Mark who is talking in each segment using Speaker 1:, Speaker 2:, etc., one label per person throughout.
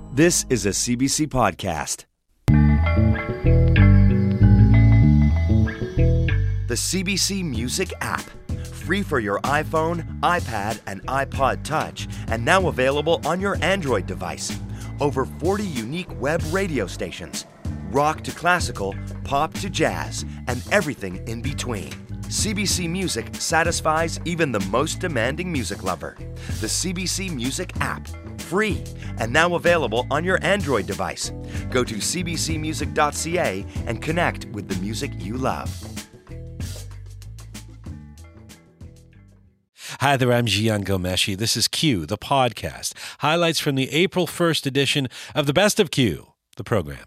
Speaker 1: This is a CBC podcast. The CBC Music app. Free for your iPhone, iPad, and iPod Touch, and now available on your Android device. Over 40 unique web radio stations. Rock to classical, pop to jazz, and everything in between. CBC Music satisfies even the most demanding music lover. The CBC Music app. Free and now available on your Android device. Go to cbcmusic.ca and connect with the music you love.
Speaker 2: Hi there, I'm Jian Ghomeshi. This is Q, the podcast. Highlights from the April 1st edition of the Best of Q, the program.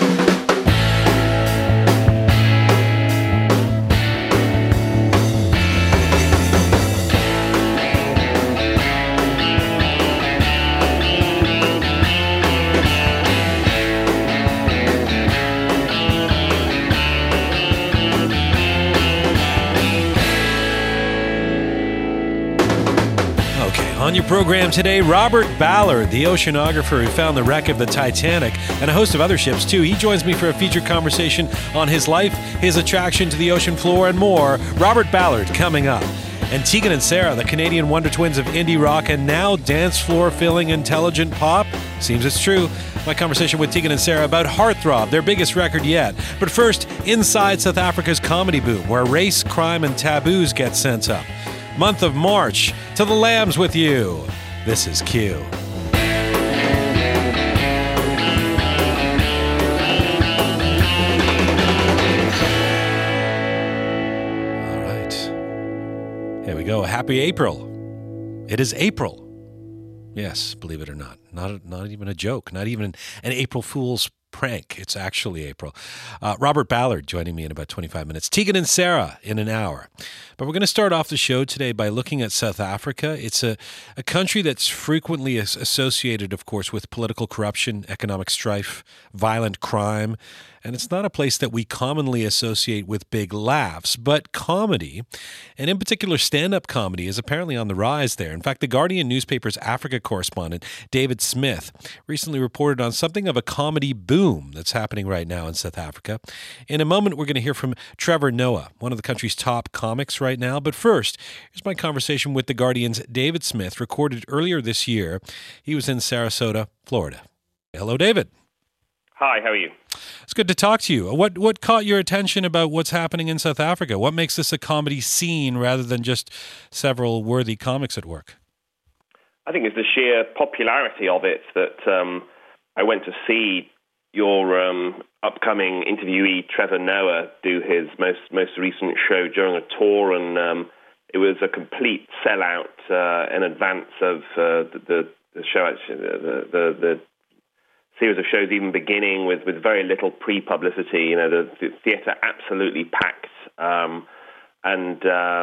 Speaker 2: On your program today, Robert Ballard, the oceanographer who found the wreck of the Titanic and a host of other ships too. He joins me for a featured conversation on his life, his attraction to the ocean floor, and more. Robert Ballard coming up. And Tegan and Sara, the Canadian wonder twins of indie rock and now dance floor filling intelligent pop. Seems it's true. My conversation with Tegan and Sara about Heartthrob, their biggest record yet. But first, inside South Africa's comedy boom, where race, crime, and taboos get sent up. Month of March, to the Lambs with you. This is Q. All right. Here we go. Happy April. It is April. Yes, believe it or not. Not even a joke. Not even an April Fool's prank. It's actually April. Robert Ballard joining me in about 25 minutes. Tegan and Sara in an hour. But we're going to start off the show today by looking at South Africa. It's a country that's frequently associated, of course, with political corruption, economic strife, violent crime. And it's not a place that we commonly associate with big laughs, but comedy, and in particular stand-up comedy, is apparently on the rise there. In fact, the Guardian newspaper's Africa correspondent, David Smith, recently reported on something of a comedy boom that's happening right now in South Africa. In a moment, we're going to hear from Trevor Noah, one of the country's top comics right now. But first, here's my conversation with the Guardian's David Smith, recorded earlier this year. He was in Sarasota, Florida. Hello, David.
Speaker 3: Hi, how are you?
Speaker 2: It's good to talk to you. What caught your attention about what's happening in South Africa? What makes this a comedy scene rather than just several worthy comics at work?
Speaker 3: I think it's the sheer popularity of it that I went to see your upcoming interviewee, Trevor Noah, do his most recent show during a tour, and it was a complete sellout in advance of the show. The series of shows even beginning with very little pre-publicity. You know, the theatre absolutely packed, and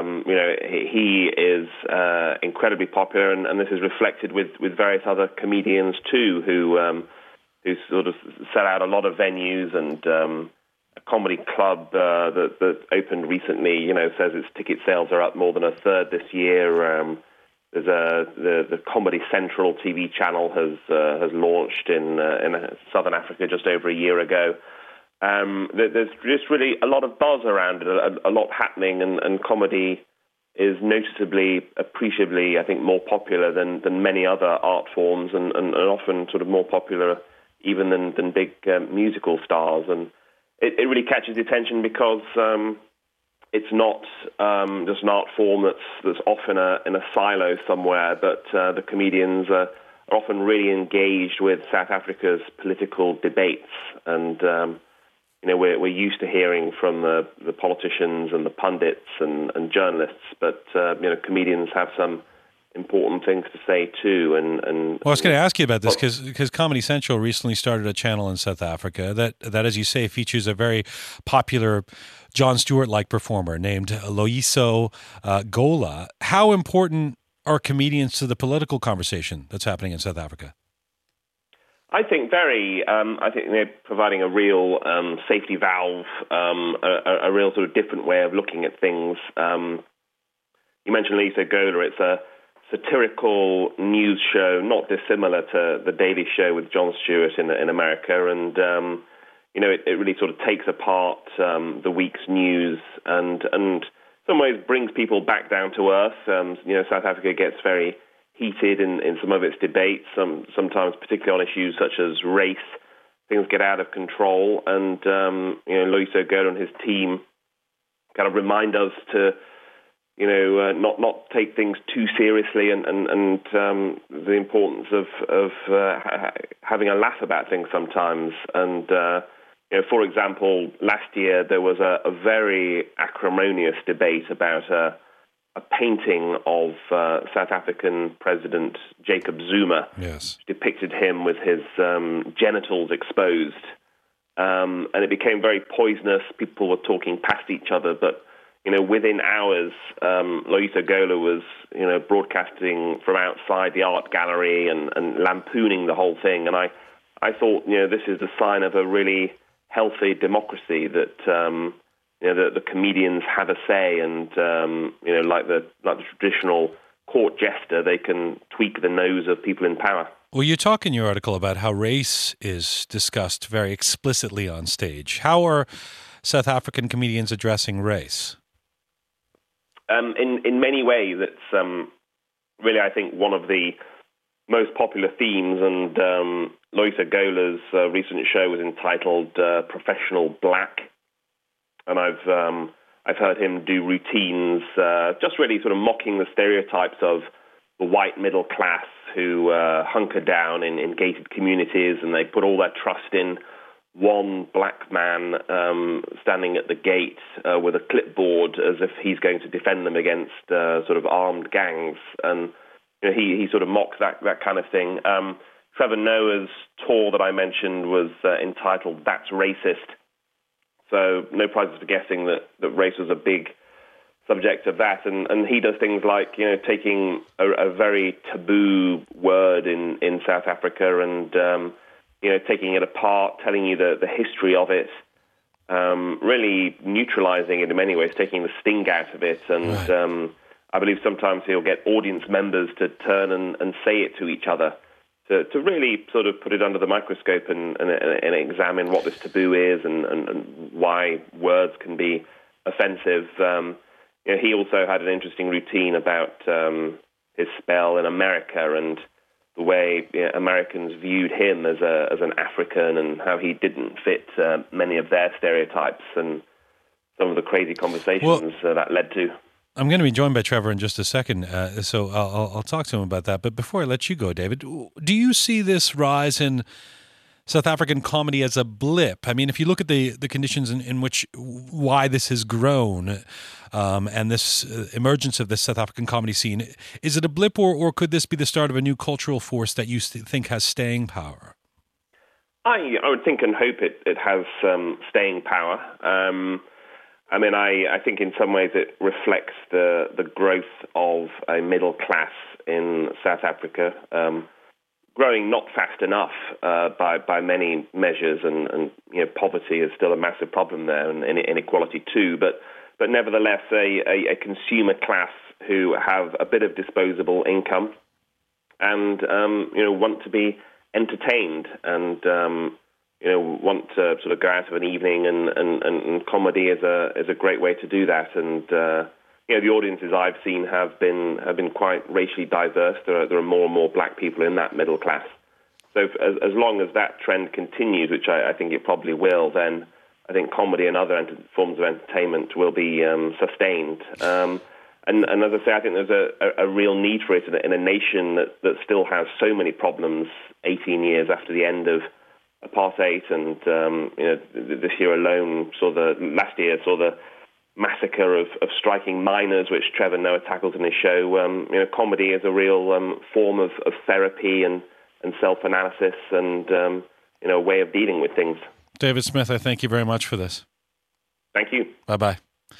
Speaker 3: he is incredibly popular, and this is reflected with various other comedians too, who sort of sell out a lot of venues. And a comedy club that opened recently, says its ticket sales are up more than a third this year. There's the Comedy Central TV channel has launched in Southern Africa just over a year ago. There's just really a lot of buzz around it, a lot happening, and comedy is noticeably, appreciably, I think, more popular than many other art forms, and often sort of more popular even than big musical stars. And it really catches the attention because it's not just an art form that's off in a silo somewhere, but the comedians are often really engaged with South Africa's political debates, and we're used to hearing from the politicians and the pundits and journalists, but comedians have some important things to say too. And
Speaker 2: well, I was going to ask you about this because Comedy Central recently started a channel in South Africa that, as you say, features a very popular Jon Stewart-like performer named Loyiso Gola. How important are comedians to the political conversation that's happening in South Africa?
Speaker 3: I think very. I think they're providing a real safety valve, a real sort of different way of looking at things. You mentioned Loyiso Gola. It's a satirical news show, not dissimilar to The Daily Show with Jon Stewart in America. And, it really sort of takes apart the week's news and in some ways brings people back down to earth. South Africa gets very heated in some of its debates, sometimes particularly on issues such as race. Things get out of control, and Loyiso Gola and his team kind of remind us to not take things too seriously, and the importance of having a laugh about things sometimes. And for example, last year there was a very acrimonious debate about a painting of South African President Jacob Zuma.
Speaker 2: Yes,
Speaker 3: depicted him with his genitals exposed, and it became very poisonous. People were talking past each other, but within hours, Loyiso Gola was, broadcasting from outside the art gallery and lampooning the whole thing. And I thought, this is the sign of a really healthy democracy that, the comedians have a say, and like the traditional court jester, they can tweak the nose of people in power.
Speaker 2: Well, you talk in your article about how race is discussed very explicitly on stage. How are South African comedians addressing race?
Speaker 3: In many ways, it's really, I think, one of the most popular themes. And Loyiso Gola's recent show was entitled "Professional Black," and I've heard him do routines, just really sort of mocking the stereotypes of the white middle class who hunker down in gated communities, and they put all their trust in one black man standing at the gate with a clipboard as if he's going to defend them against sort of armed gangs. And he sort of mocks that kind of thing. Trevor Noah's tour that I mentioned was entitled "That's Racist." So no prizes for guessing that race was a big subject of that. And he does things like, taking a very taboo word in South Africa and taking it apart, telling you the history of it, really neutralizing it in many ways, taking the sting out of it. And right. I believe sometimes he'll get audience members to turn and say it to each other, to really sort of put it under the microscope and examine what this taboo is and why words can be offensive. He also had an interesting routine about his spell in America and the way Americans viewed him as an African, and how he didn't fit many of their stereotypes, and some of the crazy conversations that led to.
Speaker 2: I'm going to be joined by Trevor in just a second, so I'll talk to him about that. But before I let you go, David, do you see this rise in South African comedy as a blip? I mean, if you look at the conditions in which why this has grown, and this emergence of this South African comedy scene, is it a blip, or could this be the start of a new cultural force that you think has staying power?
Speaker 3: I would think and hope it has staying power. I think in some ways it reflects the growth of a middle class in South Africa, growing not fast enough by many measures, and poverty is still a massive problem there, and inequality too. But nevertheless, a consumer class who have a bit of disposable income and want to be entertained and want to sort of go out of an evening, and comedy is a great way to do that. And the audiences I've seen have been quite racially diverse. There are more and more black people in that middle class. So as long as that trend continues, which I think it probably will, then I think comedy and other forms of entertainment will be sustained. And as I say, I think there's a real need for it in a nation that still has so many problems 18 years after the end of apartheid. And this year alone last year saw the massacre of striking miners, which Trevor Noah tackles in his show. Comedy is a real form of therapy and self-analysis and a way of dealing with things.
Speaker 2: David Smith, I thank you very much for this.
Speaker 3: Thank you.
Speaker 2: Bye-bye.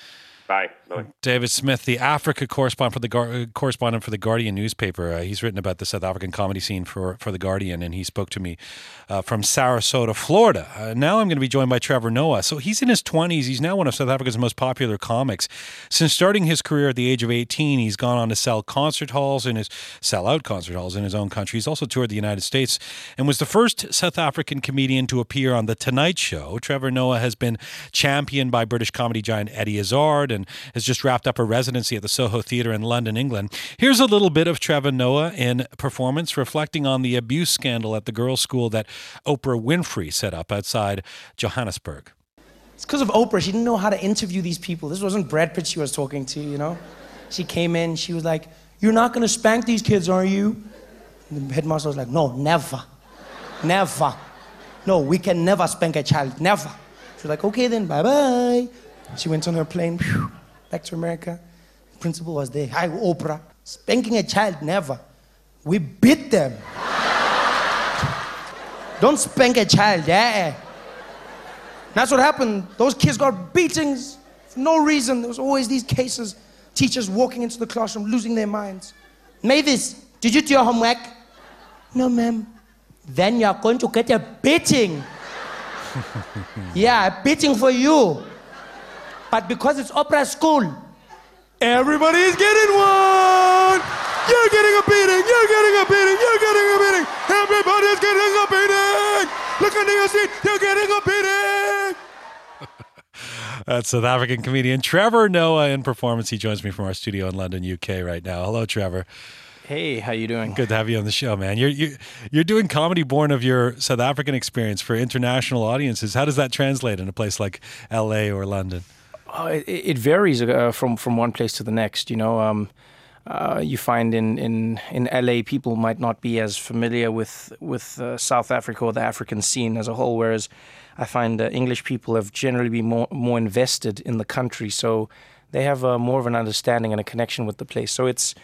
Speaker 3: Bye. Bye.
Speaker 2: David Smith, the Africa correspondent for the Guardian newspaper. He's written about the South African comedy scene for the Guardian, and he spoke to me from Sarasota, Florida. Now I'm going to be joined by Trevor Noah. So he's in his 20s. He's now one of South Africa's most popular comics. Since starting his career at the age of 18, he's gone on to sell out concert halls in his own country. He's also toured the United States and was the first South African comedian to appear on The Tonight Show. Trevor Noah has been championed by British comedy giant Eddie Izzard and has just wrapped up a residency at the Soho Theatre in London, England. Here's a little bit of Trevor Noah in performance reflecting on the abuse scandal at the girls' school that Oprah Winfrey set up outside Johannesburg.
Speaker 4: It's because of Oprah. She didn't know how to interview these people. This wasn't Brad Pitt she was talking to, you know? She came in, she was like, "You're not going to spank these kids, are you?" And the headmaster was like, "No, never. Never. No, we can never spank a child. Never." She was like, "Okay then, bye-bye." She went on her plane, back to America. The principal was there. "Hi, Oprah. Spanking a child, never. We beat them. Don't spank a child, yeah." That's what happened. Those kids got beatings for no reason. There was always these cases. Teachers walking into the classroom, losing their minds. "Mavis, did you do your homework?" "No, ma'am." "Then you're going to get a beating." "Yeah, a beating for you. But because it's Oprah school, everybody is getting one. You're getting a beating, you're getting a beating, you're getting a beating. Everybody is getting a beating. Look under your seat, you're getting a beating."
Speaker 2: That's South African comedian Trevor Noah in performance. He joins me from our studio in London, UK right now. Hello, Trevor.
Speaker 5: Hey, how you doing?
Speaker 2: Good to have you on the show, man. You're doing comedy born of your South African experience for international audiences. How does that translate in a place like LA or London?
Speaker 5: It varies from one place to the next. You know, you find in LA people might not be as familiar with South Africa or the African scene as a whole, whereas I find English people have generally been more invested in the country, so they have more of an understanding and a connection with the place. So it's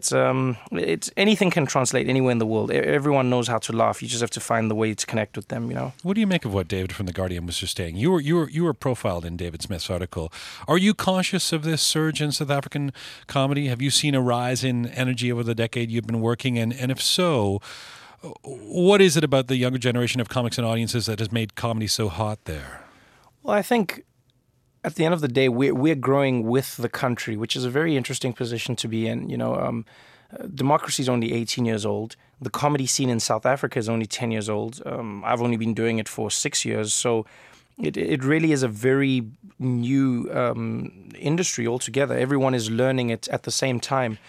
Speaker 5: anything can translate anywhere in the world. Everyone knows how to laugh. You just have to find the way to connect with them, you know.
Speaker 2: What do you make of what David from The Guardian was just saying? You were profiled in David Smith's article. Are you conscious of this surge in South African comedy? Have you seen a rise in energy over the decade you've been working? And if so, what is it about the younger generation of comics and audiences that has made comedy so hot there?
Speaker 5: Well, I think at the end of the day, we're growing with the country, which is a very interesting position to be in. You know, democracy is only 18 years old. The comedy scene in South Africa is only 10 years old. I've only been doing it for 6 years. So it really is a very new industry altogether. Everyone is learning it at the same time.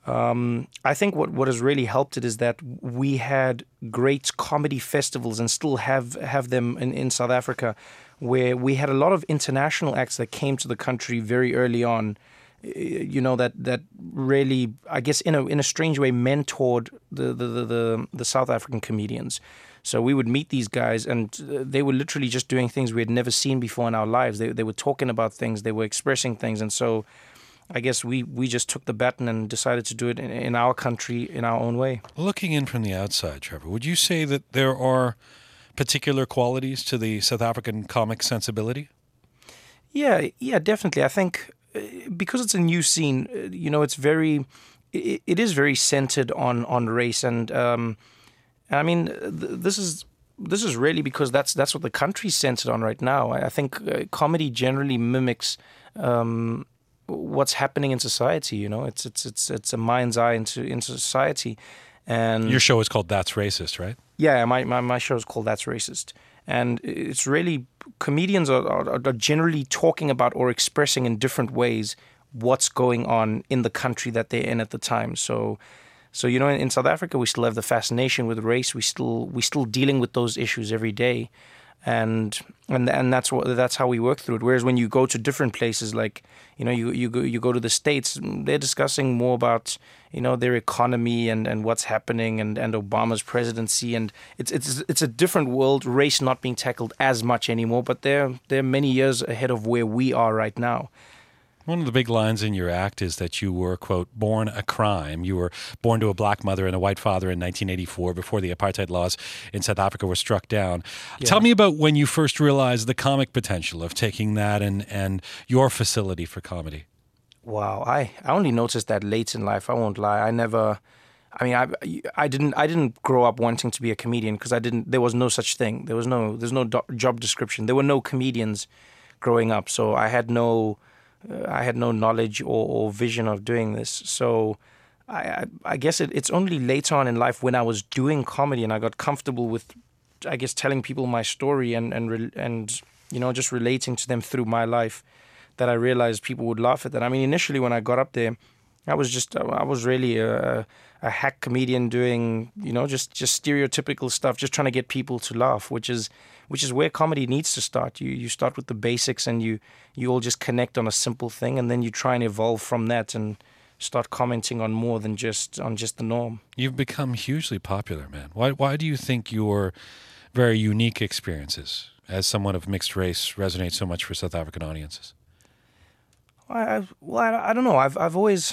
Speaker 5: I think what has really helped it is that we had great comedy festivals and still have them in South Africa, where we had a lot of international acts that came to the country very early on, you know, that really, I guess, in a strange way, mentored the South African comedians. So we would meet these guys, and they were literally just doing things we had never seen before in our lives. They were talking about things, they were expressing things, and so I guess we just took the baton and decided to do it in our country, in our own way.
Speaker 2: Looking in from the outside, Trevor, would you say that there are particular qualities to the South African comic sensibility?
Speaker 5: Yeah, definitely. I think because it's a new scene, you know, it is very centered on race, and I mean, this is really because that's what the country's centered on right now. I think comedy generally mimics what's happening in society. You know, it's a mind's eye into society. And
Speaker 2: your show is called That's Racist, right?
Speaker 5: Yeah, my show is called That's Racist. And it's really, comedians are generally talking about or expressing in different ways what's going on in the country that they're in at the time. So you know, in South Africa, we still have the fascination with race. We still dealing with those issues every day. And that's how we work through it. Whereas when you go to different places, like, you know, you go to the States, they're discussing more about, you know, their economy and what's happening and Obama's presidency, and it's a different world. Race not being tackled as much anymore, but they're many years ahead of where we are right now.
Speaker 2: One of the big lines in your act is that you were, quote, born a crime. You were born to a black mother and a white father in 1984 before the apartheid laws in South Africa were struck down. Yeah. Tell me about when you first realized the comic potential of taking that and your facility for comedy.
Speaker 5: Wow, I only noticed that late in life. I won't lie. I didn't grow up wanting to be a comedian because there was no such thing. There's no job description. There were no comedians growing up, so I had no knowledge or vision of doing this. So I guess it's only later on in life when I was doing comedy and I got comfortable with, I guess, telling people my story and just relating to them through my life, that I realized people would laugh at that. I mean, initially when I got up there, I was really a hack comedian doing, just stereotypical stuff, just trying to get people to laugh, which is where comedy needs to start. You start with the basics and you all just connect on a simple thing, and then you try and evolve from that and start commenting on more than just the norm.
Speaker 2: You've become hugely popular, man. Why do you think your very unique experiences as someone of mixed race resonate so much for South African audiences?
Speaker 5: I don't know. I've always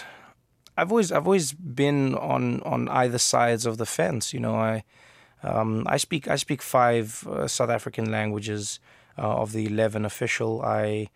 Speaker 5: been on either sides of the fence. I speak 5 South African languages of the 11 official. I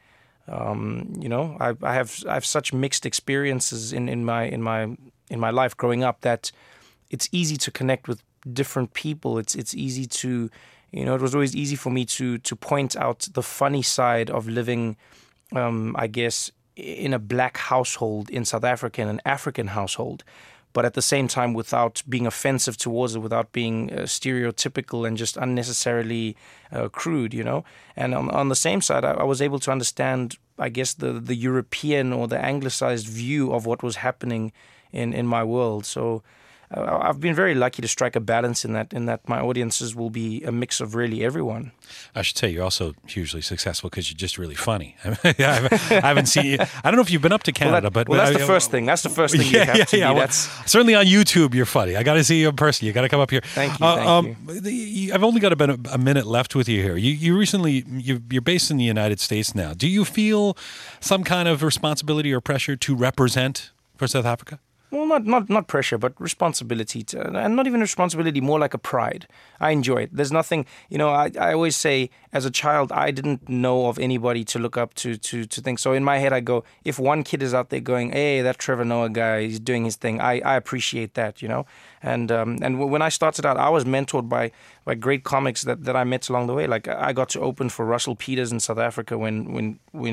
Speaker 5: have such mixed experiences in my life growing up that it's easy to connect with different people. It's easy to, it was always easy for me to point out the funny side of living, I guess, in a black household in South Africa, in an African household, but at the same time without being offensive towards it, without being stereotypical and just unnecessarily crude, And on the same side, I was able to understand, I guess, the European or the anglicized view of what was happening in my world. So I've been very lucky to strike a balance in that my audiences will be a mix of really everyone. I
Speaker 2: should say you're also hugely successful because you're just really funny. I haven't seen you. I don't know if you've been up to Canada, but
Speaker 5: that's the first thing. That's the first thing you have to be.
Speaker 2: Well, certainly on YouTube, you're funny. I got to see you in person. You got to come up here.
Speaker 5: Thank you.
Speaker 2: I've only got about a minute left with you here. You're based in the United States now. Do you feel some kind of responsibility or pressure to represent for South Africa?
Speaker 5: Well, not pressure, but responsibility, and not even responsibility, more like a pride. I enjoy it. There's nothing, I always say, as a child, I didn't know of anybody to look up to think. So in my head, I go, if one kid is out there going, hey, that Trevor Noah guy, he's doing his thing, I appreciate that, And when I started out, I was mentored by great comics that I met along the way. Like I got to open for Russell Peters in South Africa when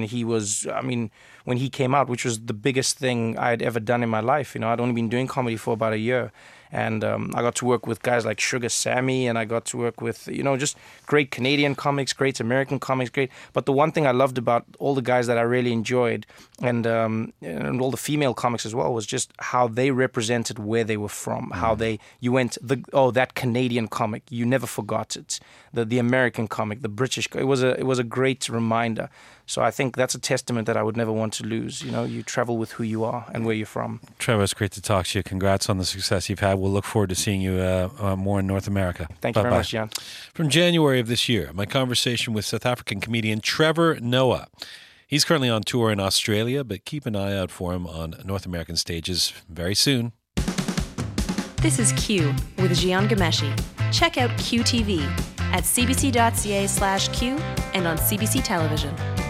Speaker 5: he came out, which was the biggest thing I had ever done in my life. I'd only been doing comedy for about a year. And I got to work with guys like Sugar Sammy, and I got to work with, just great Canadian comics, great American comics, great. But the one thing I loved about all the guys that I really enjoyed, and all the female comics as well, was just how they represented where they were from, how you went, that Canadian comic, you never forgot it. The American comic, the British, it was a great reminder. So I think that's a testament that I would never want to lose. You travel with who you are and where you're from.
Speaker 2: Trevor, it's great to talk to you. Congrats on the success you've had. We'll look forward to seeing you more in North America.
Speaker 5: Thank you very much, Jan.
Speaker 2: From January of this year, my conversation with South African comedian Trevor Noah. He's currently on tour in Australia, but keep an eye out for him on North American stages very soon.
Speaker 6: This is Q with Jian Ghomeshi. Check out QTV at cbc.ca/Q and on CBC Television.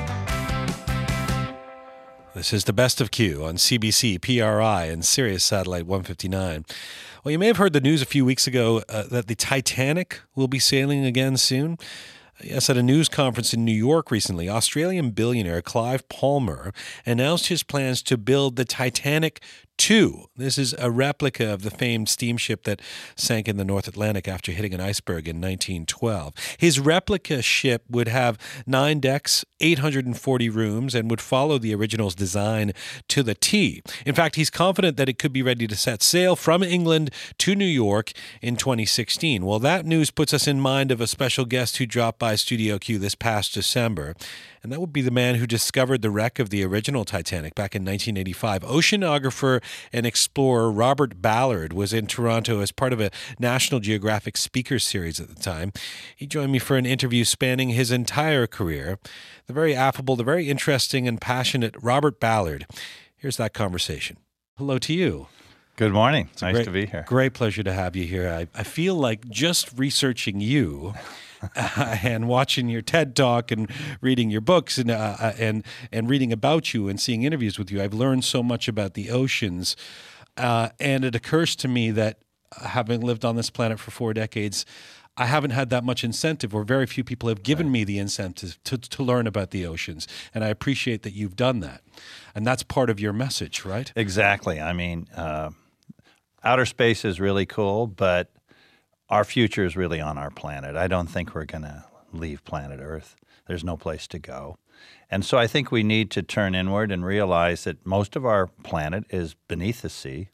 Speaker 2: This is the Best of Q on CBC, PRI, and Sirius Satellite 159. Well, you may have heard the news a few weeks ago that the Titanic will be sailing again soon. Yes, at a news conference in New York recently, Australian billionaire Clive Palmer announced his plans to build the Titanic II. This is a replica of the famed steamship that sank in the North Atlantic after hitting an iceberg in 1912. His replica ship would have 9 decks, 840 rooms, and would follow the original's design to the T. In fact, he's confident that it could be ready to set sail from England to New York in 2016. Well, that news puts us in mind of a special guest who dropped by Studio Q this past December. And that would be the man who discovered the wreck of the original Titanic back in 1985. Oceanographer and explorer Robert Ballard was in Toronto as part of a National Geographic Speaker Series at the time. He joined me for an interview spanning his entire career. The very affable, the very interesting and passionate Robert Ballard. Here's that conversation. Hello to you.
Speaker 7: Good morning. It's nice to be here.
Speaker 2: Great pleasure to have you here. I feel like just researching you and watching your TED Talk and reading your books and reading about you and seeing interviews with you, I've learned so much about the oceans. And it occurs to me that having lived on this planet for 4 decades, I haven't had that much incentive, or very few people have given me the incentive to learn about the oceans. And I appreciate that you've done that. And that's part of your message, right?
Speaker 7: Exactly. I mean, outer space is really cool, but our future is really on our planet. I don't think we're going to leave planet Earth. There's no place to go. And so I think we need to turn inward and realize that most of our planet is beneath the sea.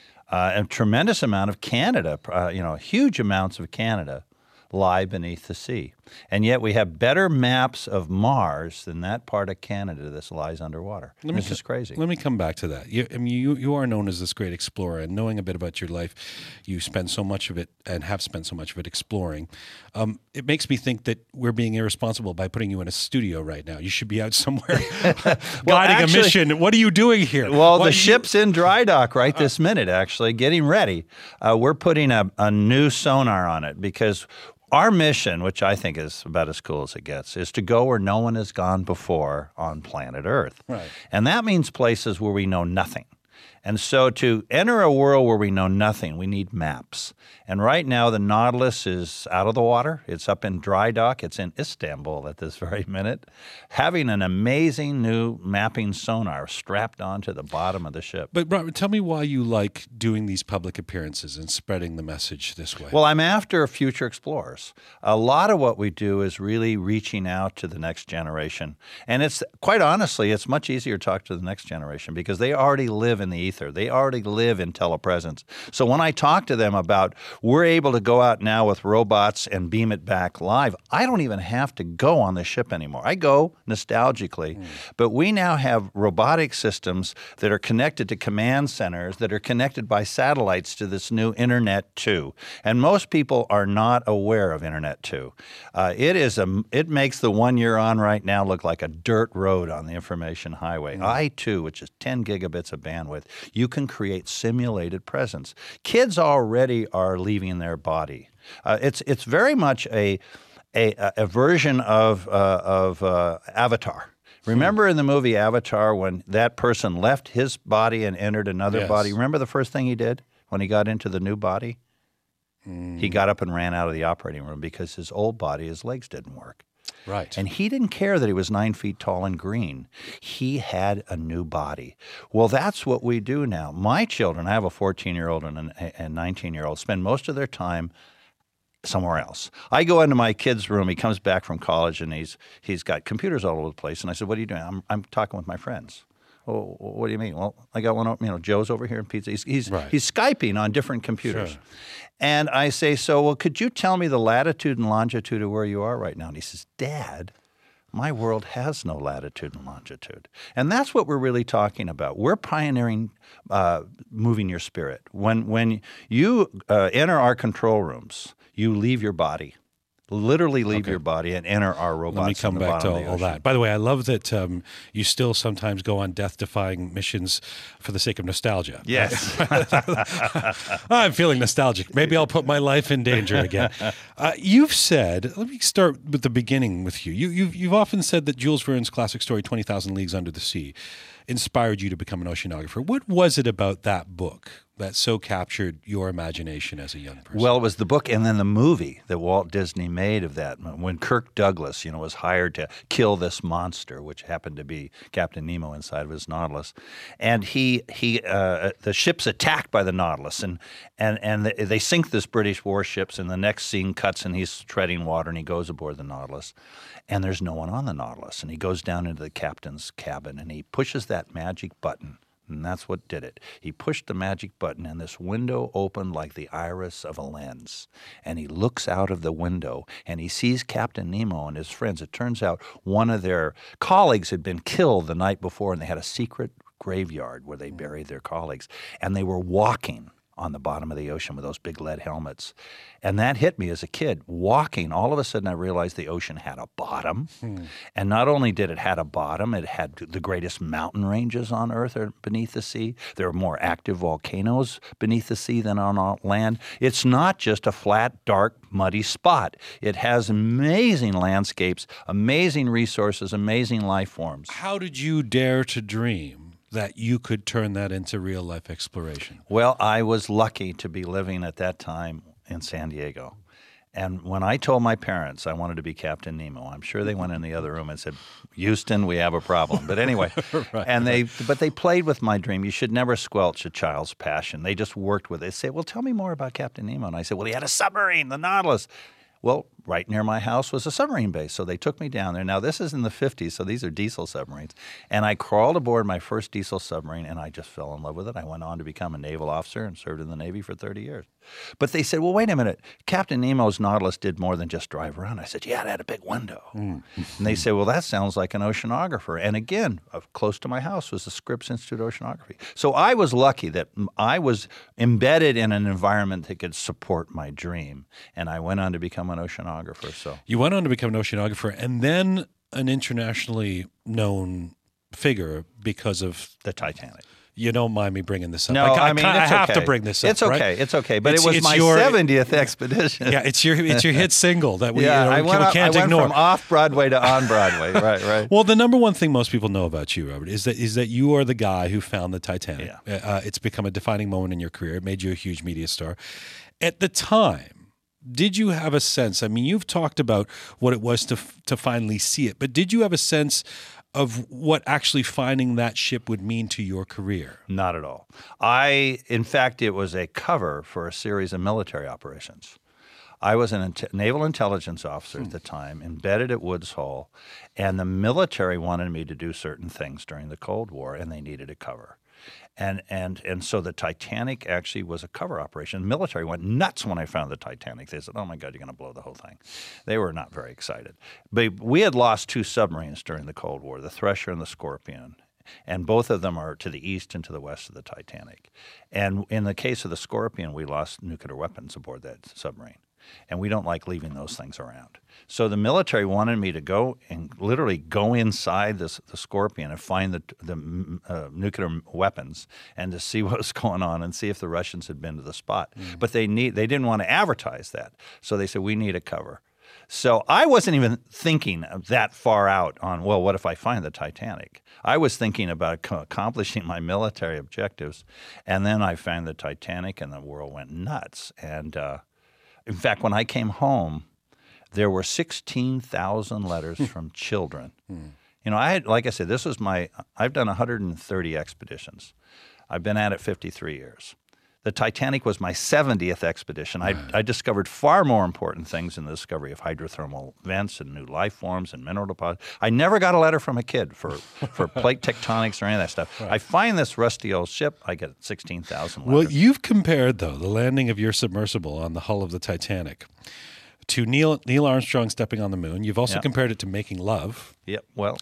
Speaker 7: A tremendous amount of Canada, huge amounts of Canada lie beneath the sea. And yet we have better maps of Mars than that part of Canada that lies underwater. This is crazy. Let
Speaker 2: me come back to that. You are known as this great explorer, and knowing a bit about your life, you spend so much of it and have spent so much of it exploring. It makes me think that we're being irresponsible by putting you in a studio right now. You should be out somewhere guiding a mission. What are you doing here?
Speaker 7: Well, the ship's in dry dock right this minute, actually, getting ready. We're putting a new sonar on it because our mission, which I think is about as cool as it gets, is to go where no one has gone before on planet Earth.
Speaker 2: Right.
Speaker 7: And that means places where we know nothing. And so to enter a world where we know nothing, we need maps. And right now the Nautilus is out of the water. It's up in dry dock. It's in Istanbul at this very minute, having an amazing new mapping sonar strapped onto the bottom of the ship.
Speaker 2: But Robert, tell me why you like doing these public appearances and spreading the message this way.
Speaker 7: Well, I'm after future explorers. A lot of what we do is really reaching out to the next generation. And it's quite honestly, it's much easier to talk to the next generation because they already live in the ether. They already live in telepresence. So when I talk to them about we're able to go out now with robots and beam it back live, I don't even have to go on the ship anymore. I go nostalgically, but we now have robotic systems that are connected to command centers that are connected by satellites to this new Internet 2. And most people are not aware of Internet 2. It makes the one you're on right now look like a dirt road on the information highway. I-2, which is 10 gigabits of bandwidth. You can create simulated presence. Kids already are leaving their body. It's very much a version of Avatar. Remember in the movie Avatar when that person left his body and entered another body? Remember the first thing he did when he got into the new body? He got up and ran out of the operating room because his old body, his legs didn't work.
Speaker 2: Right.
Speaker 7: And he didn't care that he was 9 feet tall and green. He had a new body. Well, that's what we do now. My children, I have a 14-year-old and a 19-year-old, spend most of their time somewhere else. I go into my kid's room. He comes back from college, and he's got computers all over the place. And I said, what are you doing? I'm talking with my friends. Oh, what do you mean? Well, I got one, Joe's over here in pizza. He's Skyping on different computers.
Speaker 2: Sure.
Speaker 7: And I say, well, could you tell me the latitude and longitude of where you are right now? And he says, Dad, my world has no latitude and longitude. And that's what we're really talking about. We're pioneering moving your spirit. When you enter our control rooms, you leave your body. Literally leave your body and enter our robots.
Speaker 2: Let me come back to all that. By the way, I love that you still sometimes go on death-defying missions for the sake of nostalgia.
Speaker 7: Yes.
Speaker 2: I'm feeling nostalgic. Maybe I'll put my life in danger again. You've said, let me start with the beginning with you. You've often said that Jules Verne's classic story, 20,000 Leagues Under the Sea, inspired you to become an oceanographer. What was it about that book that so captured your imagination as a young person?
Speaker 7: Well, it was the book and then the movie that Walt Disney made of that. When Kirk Douglas, was hired to kill this monster, which happened to be Captain Nemo inside of his Nautilus, and the ship's attacked by the Nautilus, and they sink this British warships, and the next scene cuts, and he's treading water, and he goes aboard the Nautilus, and there's no one on the Nautilus, and he goes down into the captain's cabin, and he pushes that magic button. And that's what did it. He pushed the magic button, and this window opened like the iris of a lens. And he looks out of the window, and he sees Captain Nemo and his friends. It turns out one of their colleagues had been killed the night before, and they had a secret graveyard where they buried their colleagues, and they were walking on the bottom of the ocean with those big lead helmets. And that hit me as a kid. Walking, all of a sudden I realized the ocean had a bottom. And not only did it have a bottom, it had the greatest mountain ranges on Earth or beneath the sea. There are more active volcanoes beneath the sea than on land. It's not just a flat, dark, muddy spot. It has amazing landscapes, amazing resources, amazing life forms.
Speaker 2: How did you dare to dream that you could turn that into real-life exploration?
Speaker 7: Well, I was lucky to be living at that time in San Diego. And when I told my parents I wanted to be Captain Nemo, I'm sure they went in the other room and said, Houston, we have a problem. But anyway, but they played with my dream. You should never squelch a child's passion. They just worked with it. They say, well, tell me more about Captain Nemo. And I said, well, he had a submarine, the Nautilus. Well, right near my house was a submarine base, so they took me down there. Now, this is in the 50s, so these are diesel submarines. And I crawled aboard my first diesel submarine, and I just fell in love with it. I went on to become a naval officer and served in the Navy for 30 years. But they said, well, wait a minute. Captain Nemo's Nautilus did more than just drive around. I said, yeah, it had a big window. And they said, well, that sounds like an oceanographer. And again, close to my house was the Scripps Institute of Oceanography. So I was lucky that I was embedded in an environment that could support my dream. And I went on to become an oceanographer. So
Speaker 2: you went on to become an oceanographer and then an internationally known figure because of
Speaker 7: the Titanic.
Speaker 2: You don't mind me bringing this up.
Speaker 7: No, I mean,
Speaker 2: I have
Speaker 7: okay.
Speaker 2: to bring this up.
Speaker 7: It's okay.
Speaker 2: Right?
Speaker 7: It's okay. But it was my 70th expedition.
Speaker 2: Yeah, it's your hit single that we,
Speaker 7: I
Speaker 2: we can't ignore.
Speaker 7: Went from off Broadway to on Broadway. Right.
Speaker 2: Well, the number one thing most people know about you, Robert, is that you are the guy who found the Titanic.
Speaker 7: Yeah.
Speaker 2: It's become a defining moment in your career. It made you a huge media star. At the time, did you have a sense? I mean, you've talked about what it was to finally see it, but did you have a sense of what actually finding that ship would mean to your career?
Speaker 7: Not at all. In fact, it was a cover for a series of military operations. I was a naval intelligence officer at the time, embedded at Woods Hole, and the military wanted me to do certain things during the Cold War, and they needed a cover. And so the Titanic actually was a cover operation. The military went nuts when I found the Titanic. They said, oh, my God, you're going to blow the whole thing. They were not very excited. But we had lost two submarines during the Cold War, the Thresher and the Scorpion. And both of them are to the east and to the west of the Titanic. And in the case of the Scorpion, we lost nuclear weapons aboard that submarine. And we don't like leaving those things around. So the military wanted me to go and literally go inside the Scorpion and find the nuclear weapons and to see what was going on and see if the Russians had been to the spot. But they didn't want to advertise that. So they said, we need a cover. So I wasn't even thinking that far out on, well, what if I find the Titanic? I was thinking about accomplishing my military objectives. And then I found the Titanic and the world went nuts. And in fact, when I came home, there were 16,000 letters from children. You know, like I said, I've done 130 expeditions. I've been at it 53 years. The Titanic was my 70th expedition. I discovered far more important things in the discovery of hydrothermal vents and new life forms and mineral deposits. I never got a letter from a kid for plate tectonics or any of that stuff. Right. I find this rusty old ship, I get 16,000 letters.
Speaker 2: Well, you've compared, though, the landing of your submersible on the hull of the Titanic to Neil Armstrong stepping on the moon. You've also compared it to making love.
Speaker 7: Yep, well...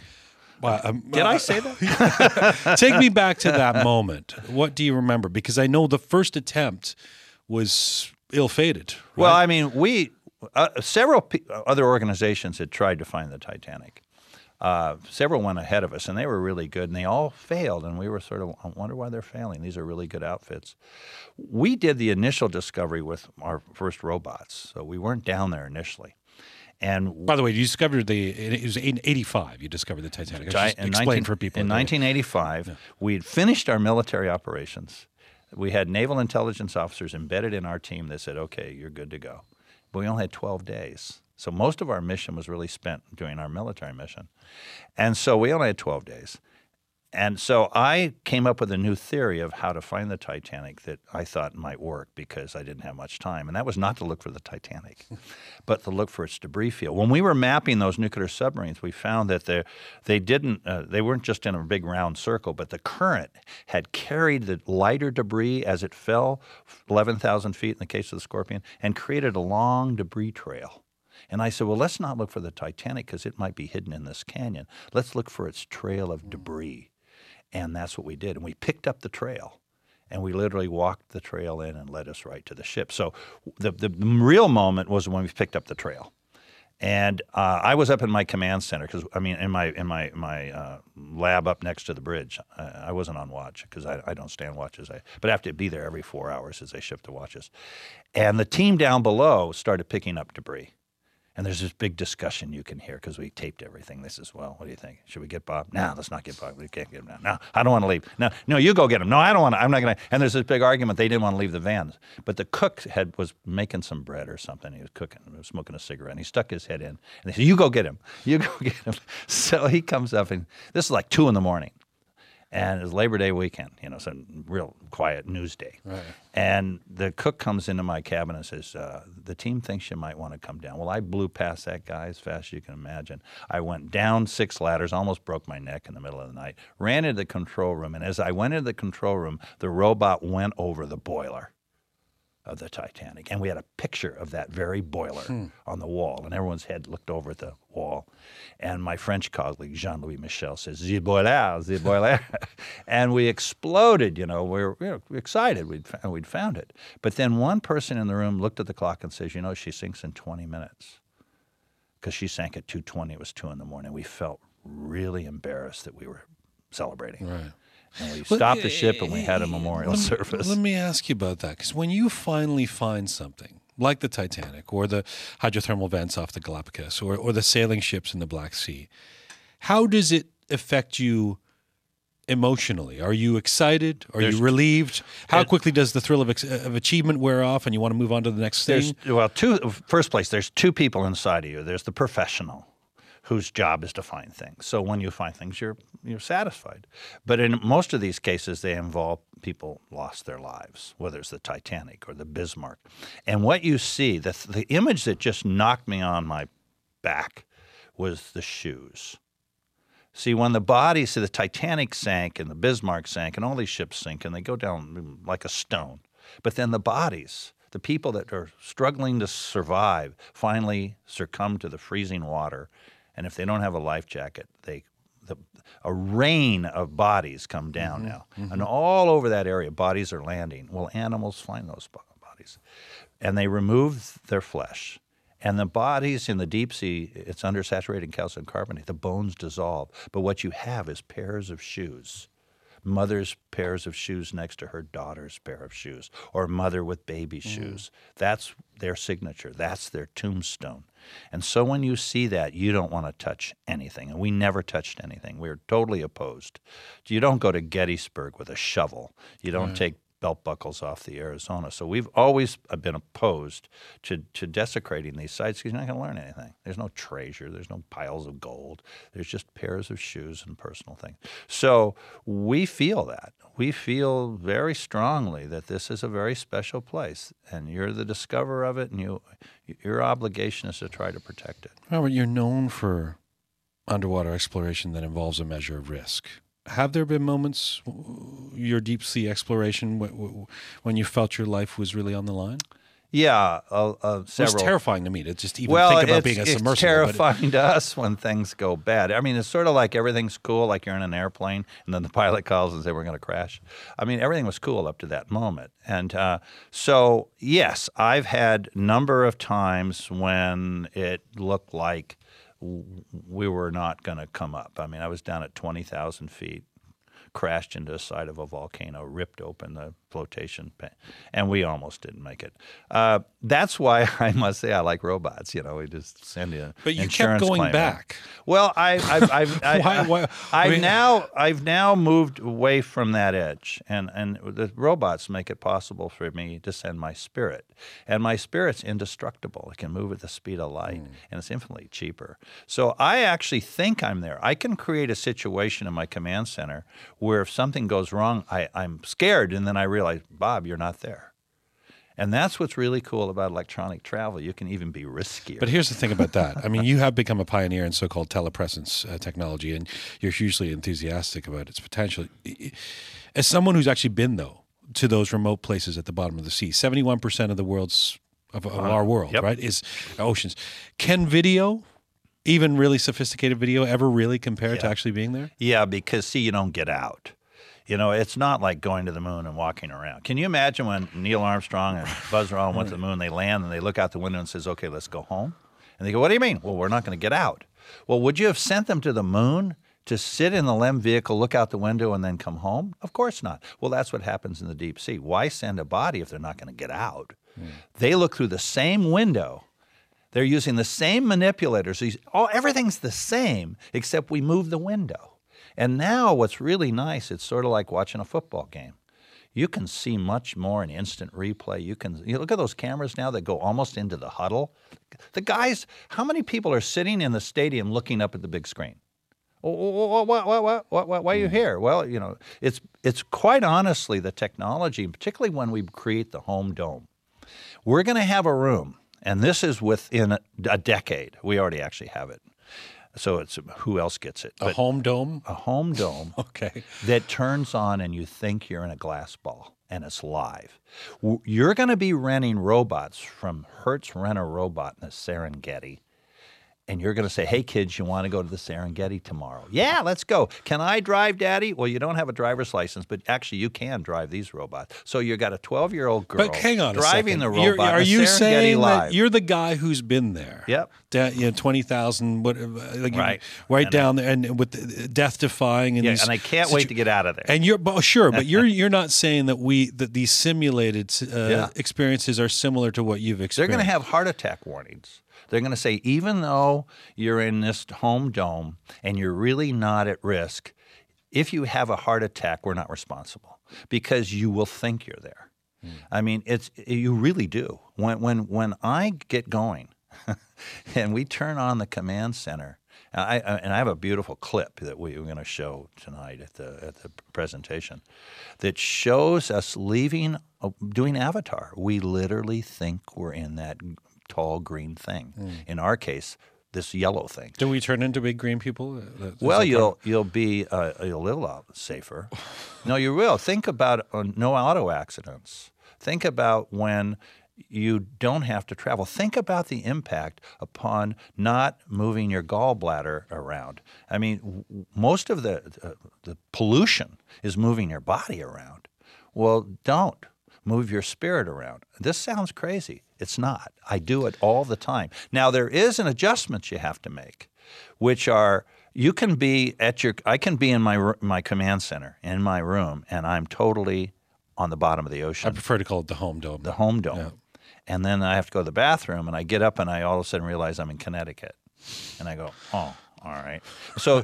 Speaker 7: Did I say that?
Speaker 2: Take me back to that moment. What do you remember? Because I know the first attempt was ill-fated. Right?
Speaker 7: Well, I mean, several other organizations had tried to find the Titanic. Several went ahead of us, and they were really good, and they all failed, and we were sort of, I wonder why they're failing. These are really good outfits. We did the initial discovery with our first robots, so we weren't down there initially. And
Speaker 2: by the way, you discovered it was in 85 you discovered the Titanic. Explain for people.
Speaker 7: In 1985, we'd finished our military operations. We had naval intelligence officers embedded in our team that said, okay, you're good to go. But we only had 12 days. So most of our mission was really spent doing our military mission. And so we only had 12 days. And so I came up with a new theory of how to find the Titanic that I thought might work because I didn't have much time. And that was not to look for the Titanic, but to look for its debris field. When we were mapping those nuclear submarines, we found that they weren't just in a big round circle, but the current had carried the lighter debris as it fell 11,000 feet in the case of the Scorpion and created a long debris trail. And I said, well, let's not look for the Titanic because it might be hidden in this canyon. Let's look for its trail of debris. And that's what we did. And we picked up the trail. And we literally walked the trail in and led us right to the ship. So the real moment was when we picked up the trail. And I was up in my command center because, I mean, in my lab up next to the bridge. I wasn't on watch because I don't stand watches. But I have to be there every 4 hours as they ship the watches. And the team down below started picking up debris. And there's this big discussion you can hear because we taped everything. This is, well, what do you think? Should we get Bob? No, let's not get Bob. We can't get him now. No, I don't want to leave. No, you go get him. No, I don't want to. I'm not going to. And there's this big argument. They didn't want to leave the van. But the cook was making some bread or something. He was cooking. He was smoking a cigarette. And he stuck his head in. And they said, you go get him. You go get him. So he comes up, and this is like 2 a.m. And it's Labor Day weekend, some real quiet news day. Right. And the cook comes into my cabin and says, the team thinks you might want to come down. Well, I blew past that guy as fast as you can imagine. I went down 6 ladders, almost broke my neck in the middle of the night, ran into the control room. And as I went into the control room, the robot went over the boiler of the Titanic. And we had a picture of that very boiler on the wall. And everyone's head looked over at the wall. And my French colleague, Jean-Louis Michel, says, the boiler. And we exploded, we were excited. We'd found it. But then one person in the room looked at the clock and says, she sinks in 20 minutes. Because she sank at 2:20. It was 2 a.m. We felt really embarrassed that we were celebrating.
Speaker 2: Right.
Speaker 7: And we stopped the ship and we had a memorial service.
Speaker 2: Let me ask you about that, because when you finally find something, like the Titanic or the hydrothermal vents off the Galapagos or the sailing ships in the Black Sea, how does it affect you emotionally? Are you excited? Are you relieved? How quickly does the thrill of achievement wear off and you want to move on to the next thing?
Speaker 7: First place, there's 2 people inside of you. There's the professional, whose job is to find things. So when you find things, you're satisfied. But in most of these cases, they involve people lost their lives, whether it's the Titanic or the Bismarck. And what you see, the image that just knocked me on my back was the shoes. See, when the Titanic sank and the Bismarck sank and all these ships sink and they go down like a stone. But then the bodies, the people that are struggling to survive, finally succumb to the freezing water. And if they don't have a life jacket, a rain of bodies come down now. Mm-hmm. And all over that area, bodies are landing. Well, animals find those bodies. And they remove their flesh. And the bodies in the deep sea, it's undersaturated calcium carbonate. The bones dissolve. But what you have is pairs of shoes. Mother's pairs of shoes next to her daughter's pair of shoes, or mother with baby shoes. That's their signature. That's their tombstone. And so when you see that, you don't want to touch anything. And we never touched anything. We were totally opposed. You don't go to Gettysburg with a shovel. You don't take belt buckles off the Arizona. So we've always been opposed to desecrating these sites because you're not going to learn anything. There's no treasure. There's no piles of gold. There's just pairs of shoes and personal things. So we feel that. We feel very strongly that this is a very special place, and you're the discoverer of it, and your obligation is to try to protect it.
Speaker 2: Robert, you're known for underwater exploration that involves a measure of risk. Have there been moments, your deep sea exploration, when you felt your life was really on the line?
Speaker 7: Yeah, several.
Speaker 2: It's terrifying to me to just even think about being a submersible.
Speaker 7: It's terrifying to us when things go bad. I mean, it's sort of like everything's cool, like you're in an airplane, and then the pilot calls and says, we're going to crash. I mean, everything was cool up to that moment. And so, yes, I've had a number of times when it looked like we were not going to come up. I mean, I was down at 20,000 feet, crashed into the side of a volcano, ripped open the flotation pan, and we almost didn't make it. That's why I must say I like robots. We just send you an
Speaker 2: But you
Speaker 7: insurance
Speaker 2: kept going
Speaker 7: claim.
Speaker 2: back.
Speaker 7: Well,
Speaker 2: Why?
Speaker 7: I've now moved away from that edge, and the robots make it possible for me to send my spirit, and my spirit's indestructible. It can move at the speed of light, and it's infinitely cheaper. So I actually think I'm there. I can create a situation in my command center where if something goes wrong, I'm scared, and then I realize, Bob, you're not there. And that's what's really cool about electronic travel. You can even be riskier.
Speaker 2: But here's the thing about that. I mean, you have become a pioneer in so-called telepresence technology, and you're hugely enthusiastic about its potential. As someone who's actually been, though, to those remote places at the bottom of the sea, 71% of the world's of our world, right, is oceans. Can video, even really sophisticated video, ever really compare to actually being there?
Speaker 7: Yeah, because, see, you don't get out. You know, it's not like going to the moon and walking around. Can you imagine when Neil Armstrong and Buzz Aldrin went to the moon, they land and they look out the window and says, okay, let's go home? And they go, what do you mean? Well, we're not going to get out. Well, would you have sent them to the moon to sit in the LEM vehicle, look out the window, and then come home? Of course not. Well, that's what happens in the deep sea. Why send a body if they're not going to get out? They look through the same window. They're using the same manipulators. Everything's the same, except we move the window. And now what's really nice, it's sort of like watching a football game. You can see much more in instant replay. You look at those cameras now that go almost into the huddle. The guys, how many people are sitting in the stadium looking up at the big screen? Why are you here? Well, you know, it's quite honestly the technology, particularly when we create the home dome. We're going to have a room, and this is within a decade. We already actually have it. So it's who else gets it?
Speaker 2: A home dome?
Speaker 7: A home dome
Speaker 2: Okay.
Speaker 7: that turns on and you think you're in a glass ball and it's live. You're going to be renting robots from Hertz Rent-A-Robot in the Serengeti. And you're going to say, hey, kids, you want to go to the Serengeti tomorrow? Yeah, let's go. Can I drive, Daddy? Well, you don't have a driver's license, but actually you can drive these robots. So you got a 12-year-old girl
Speaker 2: But hang on
Speaker 7: driving
Speaker 2: a
Speaker 7: the
Speaker 2: second.
Speaker 7: robot.
Speaker 2: Are you saying
Speaker 7: live.
Speaker 2: that you're the guy who's been there?
Speaker 7: Yep.
Speaker 2: 20,000,
Speaker 7: Right.
Speaker 2: Right down there, and with death-defying. And
Speaker 7: and I can't wait to get out of there.
Speaker 2: And but you're not saying that these simulated experiences are similar to what you've experienced.
Speaker 7: They're going to have heart attack warnings. They're going to say, even though you're in this home dome and you're really not at risk, if you have a heart attack, we're not responsible because you will think you're there. I mean, you really do. When I get going and we turn on the command center, and I have a beautiful clip that we're going to show tonight at the presentation that shows us doing Avatar. We literally think we're in that tall green thing. In our case, this yellow thing.
Speaker 2: Do we turn into big green people?
Speaker 7: Well, you'll be a little safer. No, you will. Think about no auto accidents. Think about when you don't have to travel. Think about the impact upon not moving your gallbladder around. I mean, most of the pollution is moving your body around. Well, don't move your spirit around. This sounds crazy. It's not. I do it all the time. Now, there is an adjustment you have to make, which are I can be in my command center, in my room, and I'm totally on the bottom of the ocean.
Speaker 2: I prefer to call it the home dome.
Speaker 7: The home dome.
Speaker 2: Yeah.
Speaker 7: And then I have to go to the bathroom, and I get up, and I all of a sudden realize I'm in Connecticut. And I go, oh, all right. So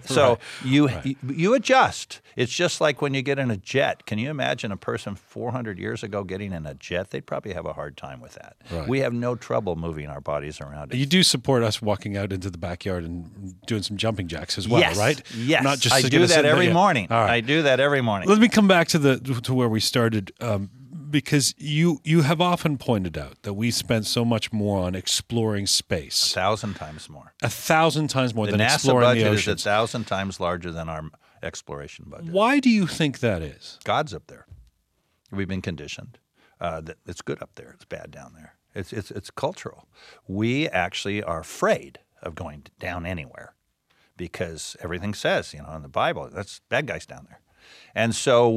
Speaker 7: you adjust. It's just like when you get in a jet. Can you imagine a person 400 years ago getting in a jet? They'd probably have a hard time with that.
Speaker 2: Right.
Speaker 7: We have no trouble moving our bodies around.
Speaker 2: You do support us walking out into the backyard and doing some jumping jacks as well,
Speaker 7: yes.
Speaker 2: right?
Speaker 7: Yes.
Speaker 2: Not just
Speaker 7: I
Speaker 2: to
Speaker 7: do
Speaker 2: get us
Speaker 7: that
Speaker 2: in there.
Speaker 7: every morning.
Speaker 2: All right.
Speaker 7: I do that every morning.
Speaker 2: Let me come back to where we started. Because you have often pointed out that we spend so much more on exploring space.
Speaker 7: 1,000 times more.
Speaker 2: 1,000 times more than
Speaker 7: NASA
Speaker 2: exploring the
Speaker 7: budget
Speaker 2: oceans.
Speaker 7: is 1,000 times larger than our exploration budget.
Speaker 2: Why do you think that is?
Speaker 7: God's up there. We've been conditioned. It's good up there. It's bad down there. It's cultural. We actually are afraid of going down anywhere because everything says, in the Bible, that's bad guys down there. And so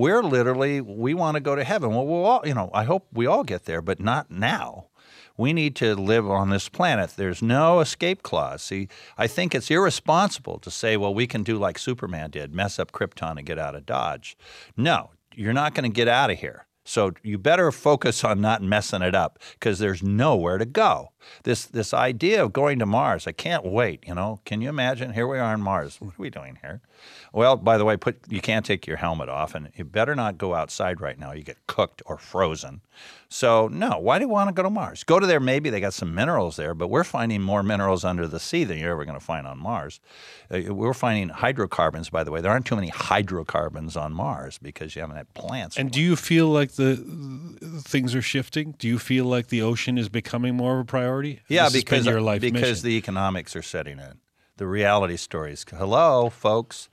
Speaker 7: we want to go to heaven. Well, we'll all, I hope we all get there, but not now. We need to live on this planet. There's no escape clause. See, I think it's irresponsible to say, well, we can do like Superman did, mess up Krypton and get out of Dodge. No, you're not going to get out of here. So you better focus on not messing it up because there's nowhere to go. This idea of going to Mars, I can't wait, Can you imagine? Here we are on Mars. What are we doing here? Well, by the way, you can't take your helmet off, and you better not go outside right now. You get cooked or frozen. So, no, why do you want to go to Mars? Go to there, maybe they got some minerals there, but we're finding more minerals under the sea than you're ever going to find on Mars. We're finding hydrocarbons, by the way. There aren't too many hydrocarbons on Mars because you haven't had plants.
Speaker 2: And do you feel like the things are shifting? Do you feel like the ocean is becoming more of a priority?
Speaker 7: Yeah,
Speaker 2: because mission.
Speaker 7: The economics are setting in. The reality stories. Hello, folks.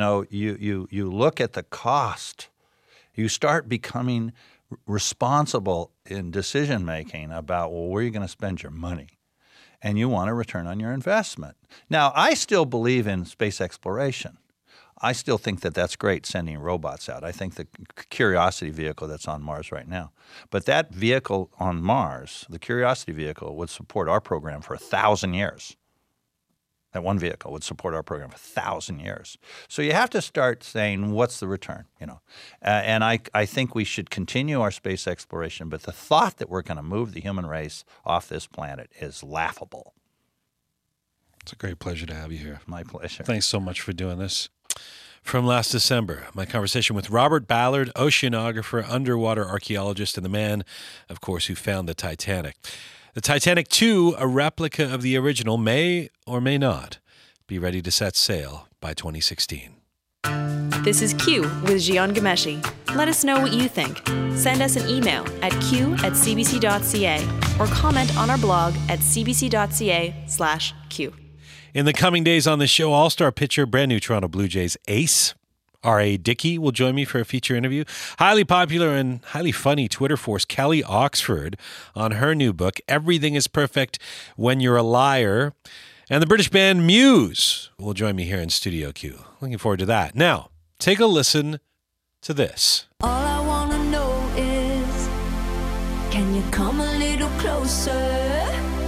Speaker 7: You look at the cost. You start becoming responsible in decision making about, well, where are you going to spend your money? And you want a return on your investment. Now, I still believe in space exploration. I still think that that's great, sending robots out. I think the Curiosity vehicle that's on Mars right now. But that vehicle on Mars, the Curiosity vehicle, would support our program for 1,000 years. That one vehicle would support our program for 1,000 years. So you have to start saying, what's the return? And I think we should continue our space exploration, but the thought that we're going to move the human race off this planet is laughable.
Speaker 2: It's a great pleasure to have you here.
Speaker 7: My pleasure.
Speaker 2: Thanks so much for doing this. From last December, my conversation with Robert Ballard, oceanographer, underwater archaeologist, and the man, of course, who found the Titanic. The Titanic 2, a replica of the original, may or may not be ready to set sail by 2016.
Speaker 6: This is Q with Gian Gameshi. Let us know what you think. Send us an email at q@cbc.ca or comment on our blog at cbc.ca/Q.
Speaker 2: In the coming days on the show, all-star pitcher, brand new Toronto Blue Jays ace, R.A. Dickey, will join me for a feature interview. Highly popular and highly funny Twitter force Kelly Oxford on her new book, Everything is Perfect When You're a Liar. And the British band Muse will join me here in Studio Q. Looking forward to that. Now, take a listen to this.
Speaker 8: All I want to know is, can you come a little closer?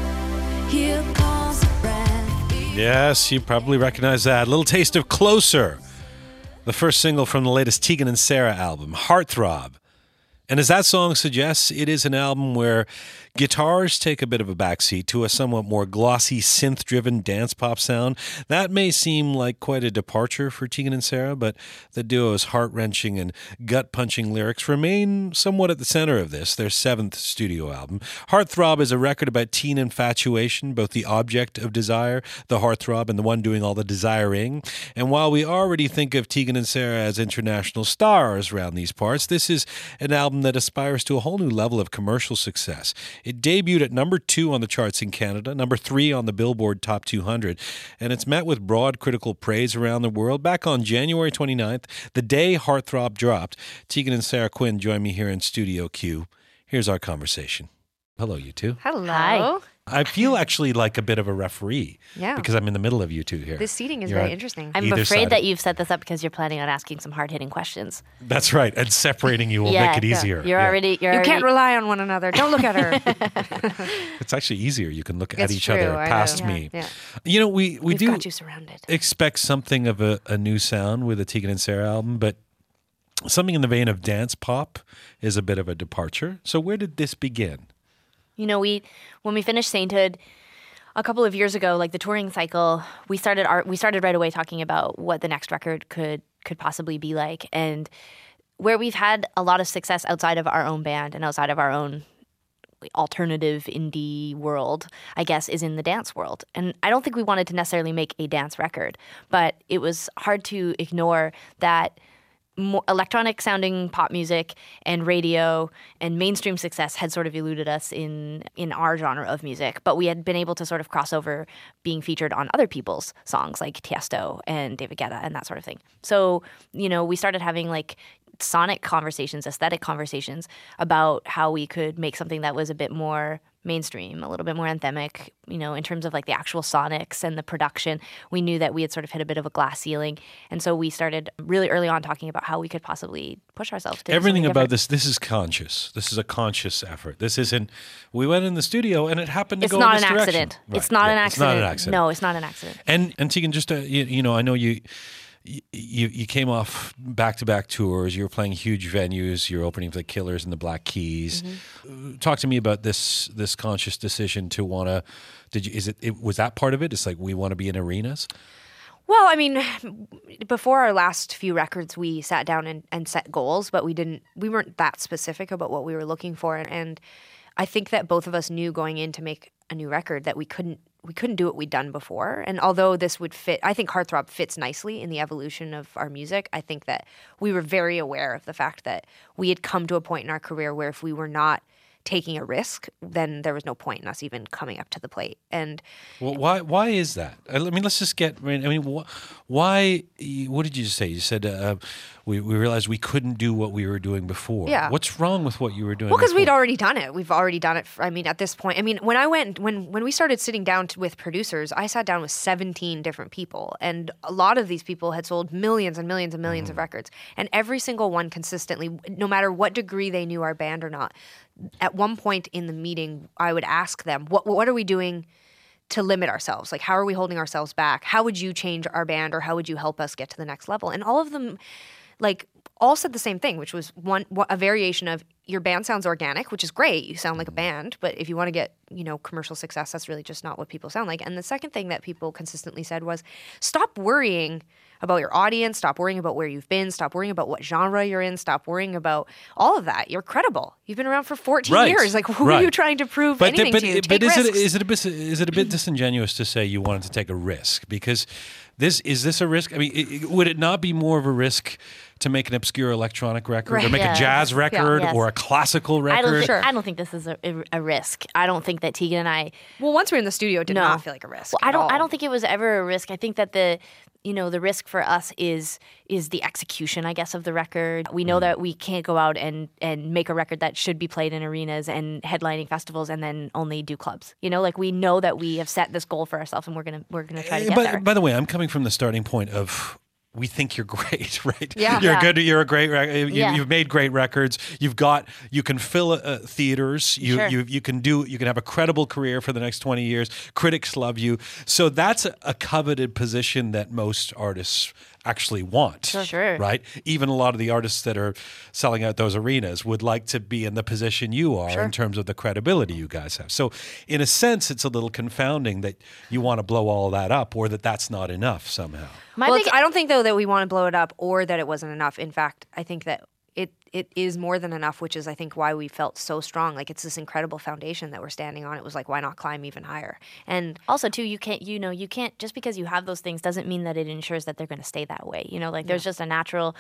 Speaker 8: Here comes the breath.
Speaker 2: Yes, you probably recognize that. A little taste of Closer. The first single from the latest Tegan and Sara album, Heartthrob. And as that song suggests, it is an album where guitars take a bit of a backseat to a somewhat more glossy, synth-driven dance pop sound. That may seem like quite a departure for Tegan and Sara, but the duo's heart-wrenching and gut-punching lyrics remain somewhat at the center of this, their 7th studio album. Heartthrob is a record about teen infatuation, both the object of desire, the heartthrob, and the one doing all the desiring. And while we already think of Tegan and Sara as international stars around these parts, this is an album that aspires to a whole new level of commercial success. It debuted at number 2 on the charts in Canada, number 3 on the Billboard Top 200, and it's met with broad critical praise around the world. Back on January 29th, the day Heartthrob dropped, Tegan and Sara Quinn joined me here in Studio Q. Here's our conversation. Hello, you two.
Speaker 9: Hello.
Speaker 10: Hi.
Speaker 2: I feel actually like a bit of a referee
Speaker 9: Yeah.
Speaker 2: because I'm in the middle of you two here.
Speaker 9: This seating is
Speaker 2: You're
Speaker 9: very
Speaker 2: on
Speaker 9: interesting.
Speaker 10: I'm
Speaker 2: either
Speaker 10: afraid
Speaker 2: side
Speaker 10: that
Speaker 2: of-
Speaker 10: you've set this up because you're planning on asking some hard-hitting questions.
Speaker 2: That's right. And separating you will
Speaker 10: Yeah,
Speaker 2: make it
Speaker 10: yeah.
Speaker 2: easier.
Speaker 10: You're
Speaker 2: Yeah.
Speaker 10: already.
Speaker 9: You can't rely on one another. Don't look at her.
Speaker 2: It's actually easier. You can look at
Speaker 9: It's
Speaker 2: each
Speaker 9: true,
Speaker 2: other
Speaker 9: I
Speaker 2: past
Speaker 9: know.
Speaker 2: me.
Speaker 9: Yeah.
Speaker 2: You know, we
Speaker 9: We've
Speaker 2: do
Speaker 9: got you surrounded.
Speaker 2: expect something of a new sound with the Tegan and Sara album, but something in the vein of dance pop is a bit of a departure. So where did this begin?
Speaker 10: You know, when we finished Sainthood a couple of years ago, like the touring cycle, we started right away talking about what the next record could possibly be like, and where we've had a lot of success outside of our own band and outside of our own alternative indie world, I guess, is in the dance world. And I don't think we wanted to necessarily make a dance record, but it was hard to ignore that more electronic sounding pop music and radio and mainstream success had sort of eluded us in our genre of music, but we had been able to sort of cross over being featured on other people's songs like Tiesto and David Guetta and that sort of thing. So, you know, we started having like sonic conversations, aesthetic conversations about how we could make something that was a bit more mainstream, a little bit more anthemic, you know, in terms of like the actual sonics and the production. We knew that we had sort of hit a bit of a glass ceiling. And so we started really early on talking about how we could possibly push ourselves to do
Speaker 2: Everything
Speaker 10: something
Speaker 2: about
Speaker 10: different.
Speaker 2: this is conscious. This is a conscious effort. This isn't, we went in the studio and it happened to
Speaker 10: It's
Speaker 2: go
Speaker 10: not
Speaker 2: in this
Speaker 10: an
Speaker 2: direction.
Speaker 10: accident.
Speaker 2: Right,
Speaker 10: It's not
Speaker 2: yeah,
Speaker 10: an
Speaker 2: It's not
Speaker 10: accident.
Speaker 2: an accident.
Speaker 10: No, it's not an accident.
Speaker 2: And Tegan, just you know, I know you came off back-to-back tours. You were playing huge venues. You're opening for the Killers and the Black Keys. Talk to me about this conscious decision to want to. Was that part of it? It's like we want to be in arenas.
Speaker 9: Well, I mean, before our last few records, we sat down and set goals, but we weren't that specific about what we were looking for. And I think that both of us knew going in to make a new record that we couldn't do what we'd done before. And although this would fit, I think Heartthrob fits nicely in the evolution of our music. I think that we were very aware of the fact that we had come to a point in our career where if we were not taking a risk, then there was no point in us even coming up to the plate. And
Speaker 2: Well, why is that? I mean, let's just get. I mean, why? What did you say? You said we realized we couldn't do what we were doing before.
Speaker 9: Yeah.
Speaker 2: What's wrong with what you were doing?
Speaker 9: Well, because we'd
Speaker 2: before?
Speaker 9: already done it. We've already done it. At this point, when we started sitting down with producers, I sat down with 17 different people, and a lot of these people had sold millions and millions and millions of records, and every single one consistently, no matter what degree they knew our band or not, at one point in the meeting, I would ask them, "What are we doing to limit ourselves? Like, how are we holding ourselves back? How would you change our band, or how would you help us get to the next level?" And all of them, all said the same thing, which was a variation of, your band sounds organic, which is great. You sound like a band, but if you want to get, commercial success, that's really just not what people sound like. And the second thing that people consistently said was, stop worrying about your audience, stop worrying about where you've been, stop worrying about what genre you're in, stop worrying about all of that. You're credible. You've been around for 14 years. Like, who are you trying to prove anything to?
Speaker 2: But is it a bit disingenuous to say you wanted to take a risk? Because is this a risk? I mean, would it not be more of a risk to make an obscure electronic record, or make a jazz record, or a classical record?
Speaker 10: I don't think this is a risk. I don't think that Tegan and I.
Speaker 9: Well, once we were in the studio, it did not feel like a risk.
Speaker 10: Well, I don't think it was ever a risk. I think that the risk for us is the execution, I guess, of the record. We know that we can't go out and make a record that should be played in arenas and headlining festivals and then only do clubs. We know that we have set this goal for ourselves, and we're gonna try to get there.
Speaker 2: By the way, I'm coming from the starting point of, we think you're great, right?
Speaker 9: Yeah.
Speaker 2: You're a great you've made great records. You can fill theaters. You can have a credible career for the next 20 years. Critics love you. So that's a coveted position that most artists actually want.
Speaker 10: Sure.
Speaker 2: Right? Even a lot of the artists that are selling out those arenas would like to be in the position you are in terms of the credibility you guys have. So in a sense, it's a little confounding that you want to blow all that up, or that's not enough somehow.
Speaker 9: I don't think, though, that we want to blow it up or that it wasn't enough. In fact, I think that it is more than enough, which is, I think, why we felt so strong. Like, it's this incredible foundation that we're standing on. It was like, why not climb even higher? And
Speaker 10: also, too, you can't, just because you have those things doesn't mean that it ensures that they're going to stay that way. There's just a natural,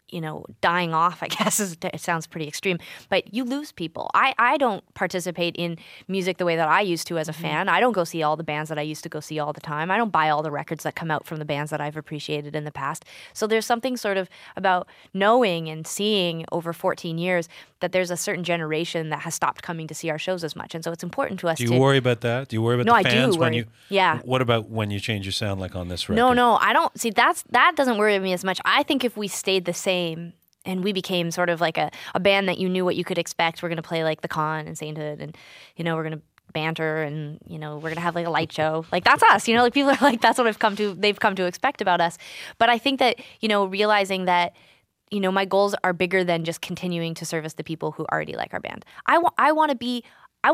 Speaker 10: dying off, I guess, it sounds pretty extreme, but you lose people. I don't participate in music the way that I used to as a fan. I don't go see all the bands that I used to go see all the time. I don't buy all the records that come out from the bands that I've appreciated in the past. So there's something sort of about knowing and seeing over 14 years that there's a certain generation that has stopped coming to see our shows as much. And so it's important to us.
Speaker 2: Do you worry about that? Do you worry about the fans?
Speaker 10: I do worry.
Speaker 2: What about when you change your sound, like on this record?
Speaker 10: No, I don't. See, that doesn't worry me as much. I think if we stayed the same and we became sort of like a band that you knew what you could expect, we're going to play like The Con and Sainthood, and, we're going to banter, and, we're going to have like a light show. Like, that's us, like, people are like, that's what they've come to expect about us. But I think that, realizing that, my goals are bigger than just continuing to service the people who already like our band. I want to be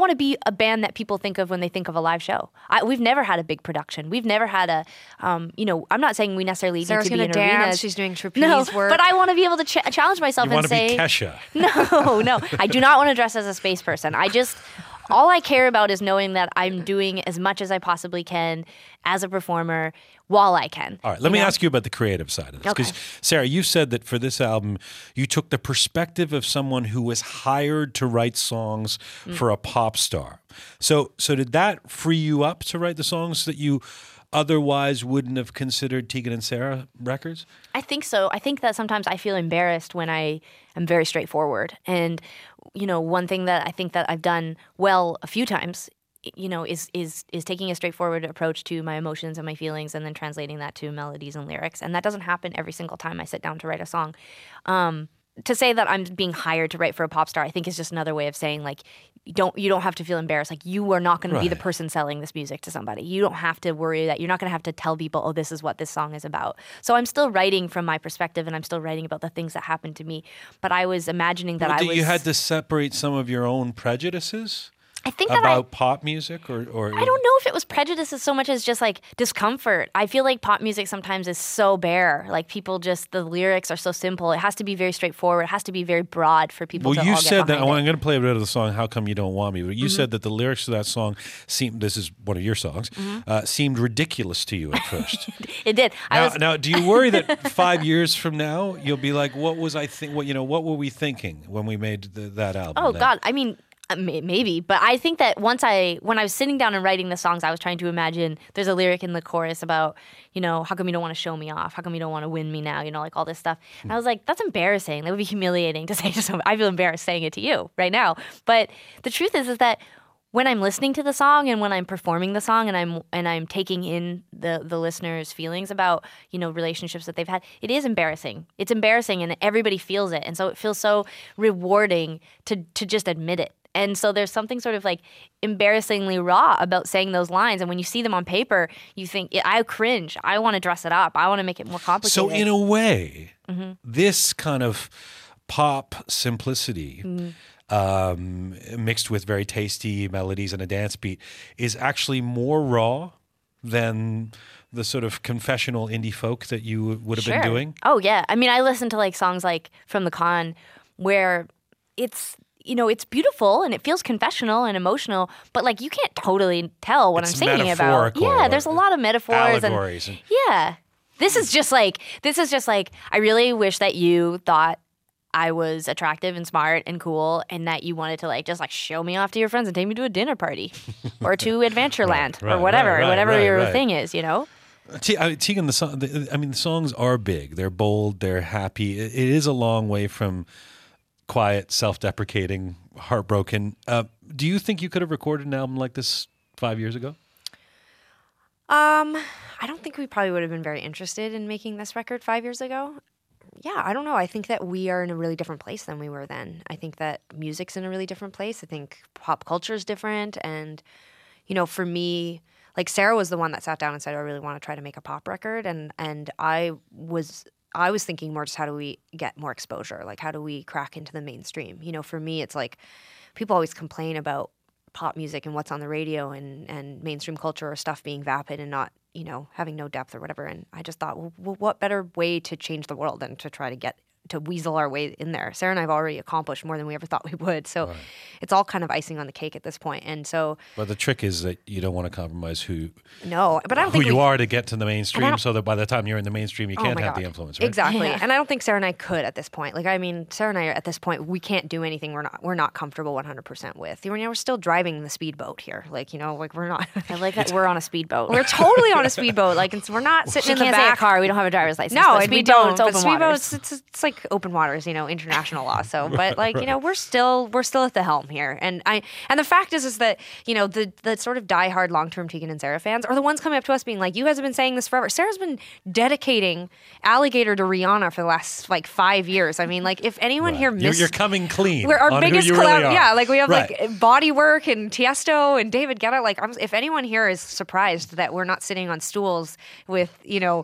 Speaker 10: a band that people think of when they think of a live show. We've never had a big production. We've never had a, I'm not saying we necessarily
Speaker 9: Sarah's
Speaker 10: need to be in
Speaker 9: dance,
Speaker 10: arenas.
Speaker 9: She's doing trapeze work.
Speaker 10: But I want to be able to challenge myself and say...
Speaker 2: You want to be Kesha.
Speaker 10: No. I do not want to dress as a space person. All I care about is knowing that I'm doing as much as I possibly can as a performer while I can.
Speaker 2: All right, let me ask you about the creative side of this. Because, Sarah, you said that for this album, you took the perspective of someone who was hired to write songs for a pop star. So did that free you up to write the songs that you otherwise wouldn't have considered Tegan and Sara records?
Speaker 10: I think so. I think that sometimes I feel embarrassed when I am very straightforward. And, one thing that I think that I've done well a few times, is taking a straightforward approach to my emotions and my feelings, and then translating that to melodies and lyrics. And that doesn't happen every single time I sit down to write a song. To say that I'm being hired to write for a pop star, I think is just another way of saying, like, you don't have to feel embarrassed. Like, you are not going to be the person selling this music to somebody. You don't have to worry that you're not going to have to tell people, oh, this is what this song is about. So I'm still writing from my perspective, and I'm still writing about the things that happened to me. But I was imagining that
Speaker 2: you had to separate some of your own prejudices?
Speaker 10: I think
Speaker 2: about pop music, or
Speaker 10: I don't know if it was prejudices so much as just like discomfort. I feel like pop music sometimes is so bare. Like, people the lyrics are so simple. It has to be very straightforward. It has to be very broad for people to all get behind it. Well, you said that,
Speaker 2: I'm going to play a bit of the song, How Come You Don't Want Me, but you said that the lyrics to that song this is one of your songs, seemed ridiculous to you at first.
Speaker 10: It did.
Speaker 2: Now, do you worry that 5 years from now, you'll be like, what were we thinking when we made that album?
Speaker 10: Oh, God. I mean... Maybe, but I think that when I was sitting down and writing the songs, I was trying to imagine there's a lyric in the chorus about, how come you don't want to show me off? How come you don't want to win me now? Like all this stuff. And I was like, that's embarrassing. That would be humiliating to say to someone. I feel embarrassed saying it to you right now. But the truth is that when I'm listening to the song and when I'm performing the song and I'm taking in the listener's feelings about, relationships that they've had, it is embarrassing. It's embarrassing and everybody feels it. And so it feels so rewarding to just admit it. And so there's something sort of like embarrassingly raw about saying those lines. And when you see them on paper, you think, I cringe. I want to dress it up. I want to make it more complicated.
Speaker 2: So in a way, this kind of pop simplicity mixed with very tasty melodies and a dance beat is actually more raw than the sort of confessional indie folk that you would have been doing?
Speaker 10: Oh, yeah. I mean, I listen to like songs like From the Con where it's beautiful and it feels confessional and emotional, but like you can't totally tell what I'm singing about. Yeah, there's a lot of metaphors
Speaker 2: allegories.
Speaker 10: Yeah. This is just like I really wish that you thought I was attractive and smart and cool and that you wanted to like just like show me off to your friends and take me to a dinner party or to Adventureland or whatever your thing is,
Speaker 2: Tegan, the songs are big. They're bold. They're happy. It is a long way from quiet, self-deprecating, heartbroken. Do you think you could have recorded an album like this 5 years ago?
Speaker 9: I don't think we probably would have been very interested in making this record 5 years ago. Yeah, I don't know. I think that we are in a really different place than we were then. I think that music's in a really different place. I think pop culture is different. And, for me, like Sarah was the one that sat down and said, I really want to try to make a pop record. And I was thinking more just how do we get more exposure? Like how do we crack into the mainstream? For me, it's like people always complain about pop music and what's on the radio and mainstream culture or stuff being vapid and not, having no depth or whatever. And I just thought, well, what better way to change the world than to try to weasel our way in there? Sarah and I have already accomplished more than we ever thought we would. So it's all kind of icing on the cake at this point. And so,
Speaker 2: but the trick is that you don't want to compromise who
Speaker 9: I don't think
Speaker 2: you are to get to the mainstream, so that by the time you're in the mainstream, you can't have the influence, right?
Speaker 9: Exactly. Yeah. And I don't think Sarah and I could at this point. Like, I mean, Sarah and I at this point, we can't do anything we're not comfortable 100% with. We're still driving the speedboat here. Like, we're not.
Speaker 10: I like that we're on a speedboat.
Speaker 9: We're totally on a speedboat. Like, we're not sitting in the back.
Speaker 10: She can't say a car. We don't have a driver's license.
Speaker 9: No,
Speaker 10: we don't.
Speaker 9: It's open waters. It's like open waters, international law. So, but like, we're still at the helm here. And the fact is that, the sort of diehard long-term Tegan and Sarah fans are the ones coming up to us being like, you guys have been saying this forever. Sarah's been dedicating Alligator to Rihanna for the last like 5 years. I mean, like if anyone here missed,
Speaker 2: you're coming clean.
Speaker 9: We're our biggest collab.
Speaker 2: Really
Speaker 9: yeah, like we have like Body Work and Tiesto and David Guetta. Like, if anyone here is surprised that we're not sitting on stools with,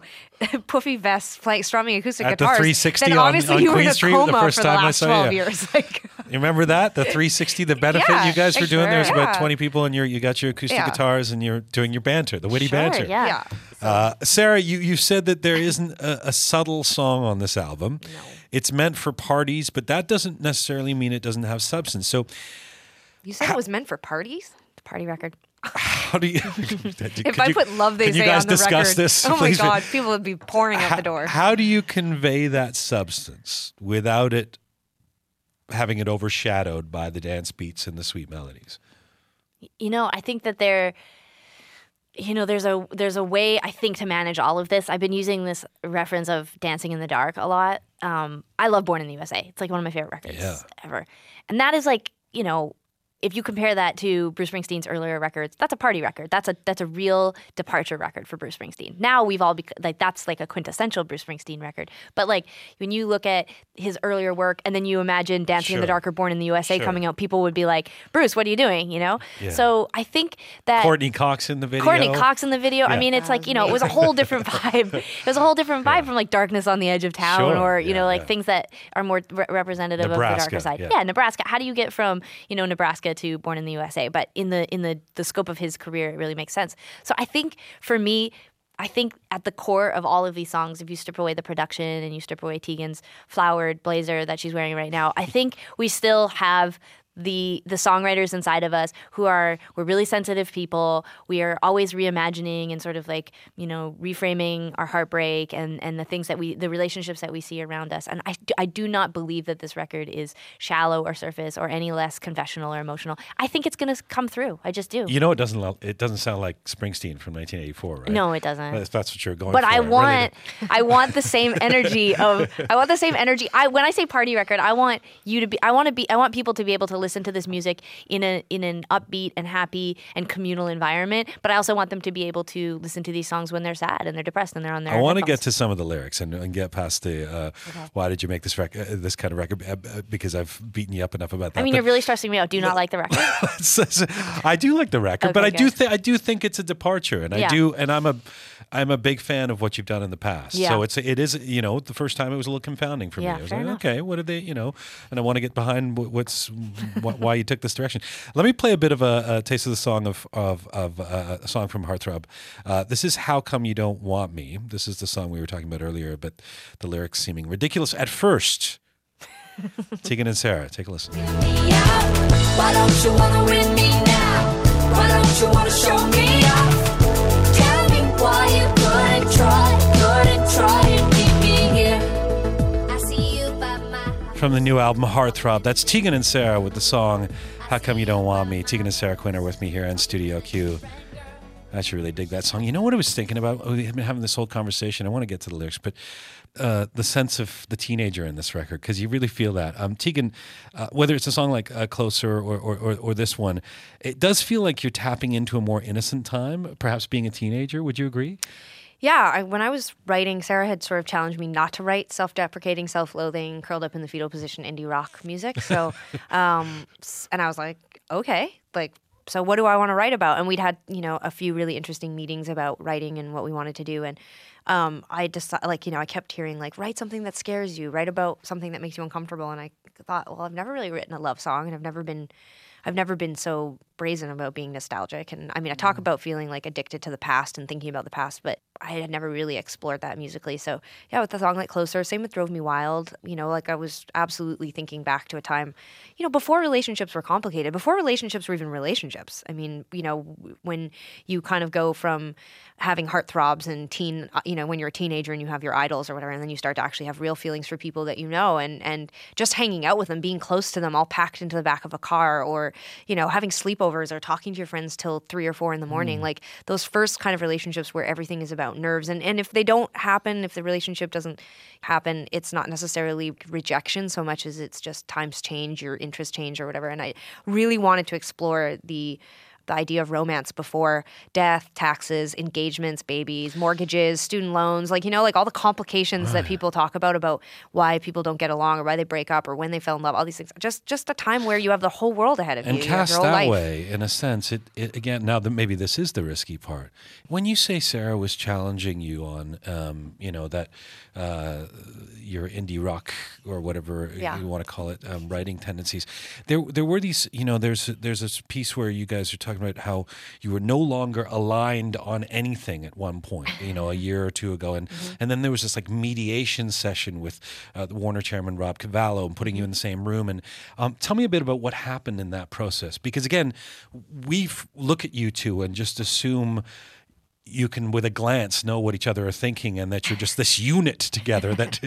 Speaker 9: puffy vests strumming acoustic
Speaker 2: at
Speaker 9: guitars,
Speaker 2: the 360
Speaker 9: then obviously
Speaker 2: on
Speaker 9: you were
Speaker 2: Queen
Speaker 9: in a
Speaker 2: Street
Speaker 9: coma
Speaker 2: the first
Speaker 9: for the
Speaker 2: time
Speaker 9: last
Speaker 2: I saw
Speaker 9: 12 years. Like,
Speaker 2: you remember that? The 360, the benefit you guys were doing?
Speaker 9: Sure,
Speaker 2: There's about 20 people and you got your acoustic guitars and you're doing your banter, the witty banter.
Speaker 10: Yeah.
Speaker 2: Sarah, you said that there isn't a subtle song on this album.
Speaker 9: No.
Speaker 2: It's meant for parties, but that doesn't necessarily mean it doesn't have substance. So
Speaker 9: you said it was meant for parties?
Speaker 10: The party record.
Speaker 2: How do you?
Speaker 9: If I put Love They
Speaker 2: Say
Speaker 9: on the record,
Speaker 2: discuss this?
Speaker 9: Oh
Speaker 2: Please?
Speaker 9: my God, people would be pouring out the door.
Speaker 2: How do you convey that substance without it having it overshadowed by the dance beats and the sweet melodies?
Speaker 10: I think that there's a way, I think, to manage all of this. I've been using this reference of Dancing in the Dark a lot. I love Born in the USA. It's like one of my favorite records ever. And that is like, if you compare that to Bruce Springsteen's earlier records, that's a party record. That's a real departure record for Bruce Springsteen. Now we've all that's like a quintessential Bruce Springsteen record. But like when you look at his earlier work and then you imagine Dancing in the Dark or Born in the USA coming out, people would be like, Bruce, what are you doing? Yeah. So I think that
Speaker 2: Courtney Cox in the video.
Speaker 10: Yeah. I mean, it's like, it was a whole different vibe. It was a whole different vibe from like Darkness on the Edge of Town or, things that are more representative
Speaker 2: Nebraska,
Speaker 10: of the darker side. Yeah, Nebraska. How do you get from, Nebraska to Born in the USA? But in the scope of his career, it really makes sense. So I think for me, at the core of all of these songs, if you strip away the production and you strip away Tegan's flowered blazer that she's wearing right now, I think we still have the songwriters inside of us we're really sensitive people. We are always reimagining and sort of like, reframing our heartbreak and the things the relationships that we see around us. And I do not believe that this record is shallow or surface or any less confessional or emotional. I think it's going to come through. I just do.
Speaker 2: It doesn't sound like Springsteen from 1984, right?
Speaker 10: No, it doesn't.
Speaker 2: If that's what you're going
Speaker 10: but
Speaker 2: for.
Speaker 10: I want the same energy when I say party record, I want people to be able to listen to this music in an upbeat and happy and communal environment, but I also want them to be able to listen to these songs when they're sad and they're depressed and they're on their
Speaker 2: I want to
Speaker 10: headphones.
Speaker 2: get to some of the lyrics and get past the why did you make this kind of record, because I've beaten you up enough about that.
Speaker 10: I mean, you're really stressing me out. Do you not like the record?
Speaker 2: I do like the record, but I
Speaker 10: good.
Speaker 2: do think it's a departure, and I'm a big fan of what you've done in the past.
Speaker 10: Yeah.
Speaker 2: So it is the first time it was a little confounding for me. I was like, okay, what did they, and I want to get behind why you took this direction. Let me play a bit of a taste of the song of a song from Heartthrob. This is How Come You Don't Want Me. This is the song we were talking about earlier, but the lyrics seeming ridiculous at first. Tegan and Sara, take a listen.
Speaker 8: Why don't you wanna win me now? Why don't you wanna show me off? Tell me why you couldn't try and keep me here. I see you by my
Speaker 2: From the new album Heartthrob, that's Tegan and Sara with the song How Come You Don't Want Me. Tegan and Sara Quinn are with me here on Studio Q. I actually really dig that song. You know what I was thinking about? We've been having this whole conversation. I want to get to the lyrics, but the sense of the teenager in this record, because you really feel that. Tegan, whether it's a song like Closer or this one, it does feel like you're tapping into a more innocent time, perhaps being a teenager. Would you agree?
Speaker 9: Yeah, when I was writing, Sarah had sort of challenged me not to write self-deprecating, self-loathing, curled up in the fetal position indie rock music. So, and I was like, okay, so what do I want to write about? And we'd had, a few really interesting meetings about writing and what we wanted to do. And I decided, I kept hearing, write something that scares you, write about something that makes you uncomfortable. And I thought, well, I've never really written a love song, and I've never been so brazen about being nostalgic. And I mean, I talk about feeling addicted to the past and thinking about the past, but I had never really explored that musically. So yeah, with the song like Closer, same with Drove Me Wild, I was absolutely thinking back to a time, before relationships were complicated, before relationships were even relationships. I mean, when you kind of go from having heartthrobs and when you're a teenager and you have your idols or whatever, and then you start to actually have real feelings for people that and just hanging out with them, being close to them, all packed into the back of a car, or, having sleepovers or talking to your friends till 3 or 4 in the morning, those first kind of relationships where everything is about nerves. And if they don't happen, if the relationship doesn't happen, it's not necessarily rejection so much as it's just times change, your interests change or whatever. And I really wanted to explore the idea of romance before death, taxes, engagements, babies, mortgages, student loans, all the complications that people talk about why people don't get along or why they break up or when they fell in love, all these things. Just a time where you have the whole world ahead of you.
Speaker 2: And cast
Speaker 9: your whole
Speaker 2: that
Speaker 9: life.
Speaker 2: way, in a sense, it again, now that maybe this is the risky part. When you say Sarah was challenging you on, that your indie rock or whatever you want to call it, writing tendencies, there were these, there's this piece where you guys are talking about how you were no longer aligned on anything at one point, a year or two ago. And and then there was this mediation session with the Warner chairman, Rob Cavallo, and putting you in the same room. And tell me a bit about what happened in that process. Because again, we look at you two and just assume you can, with a glance, know what each other are thinking, and that you're just this unit together that,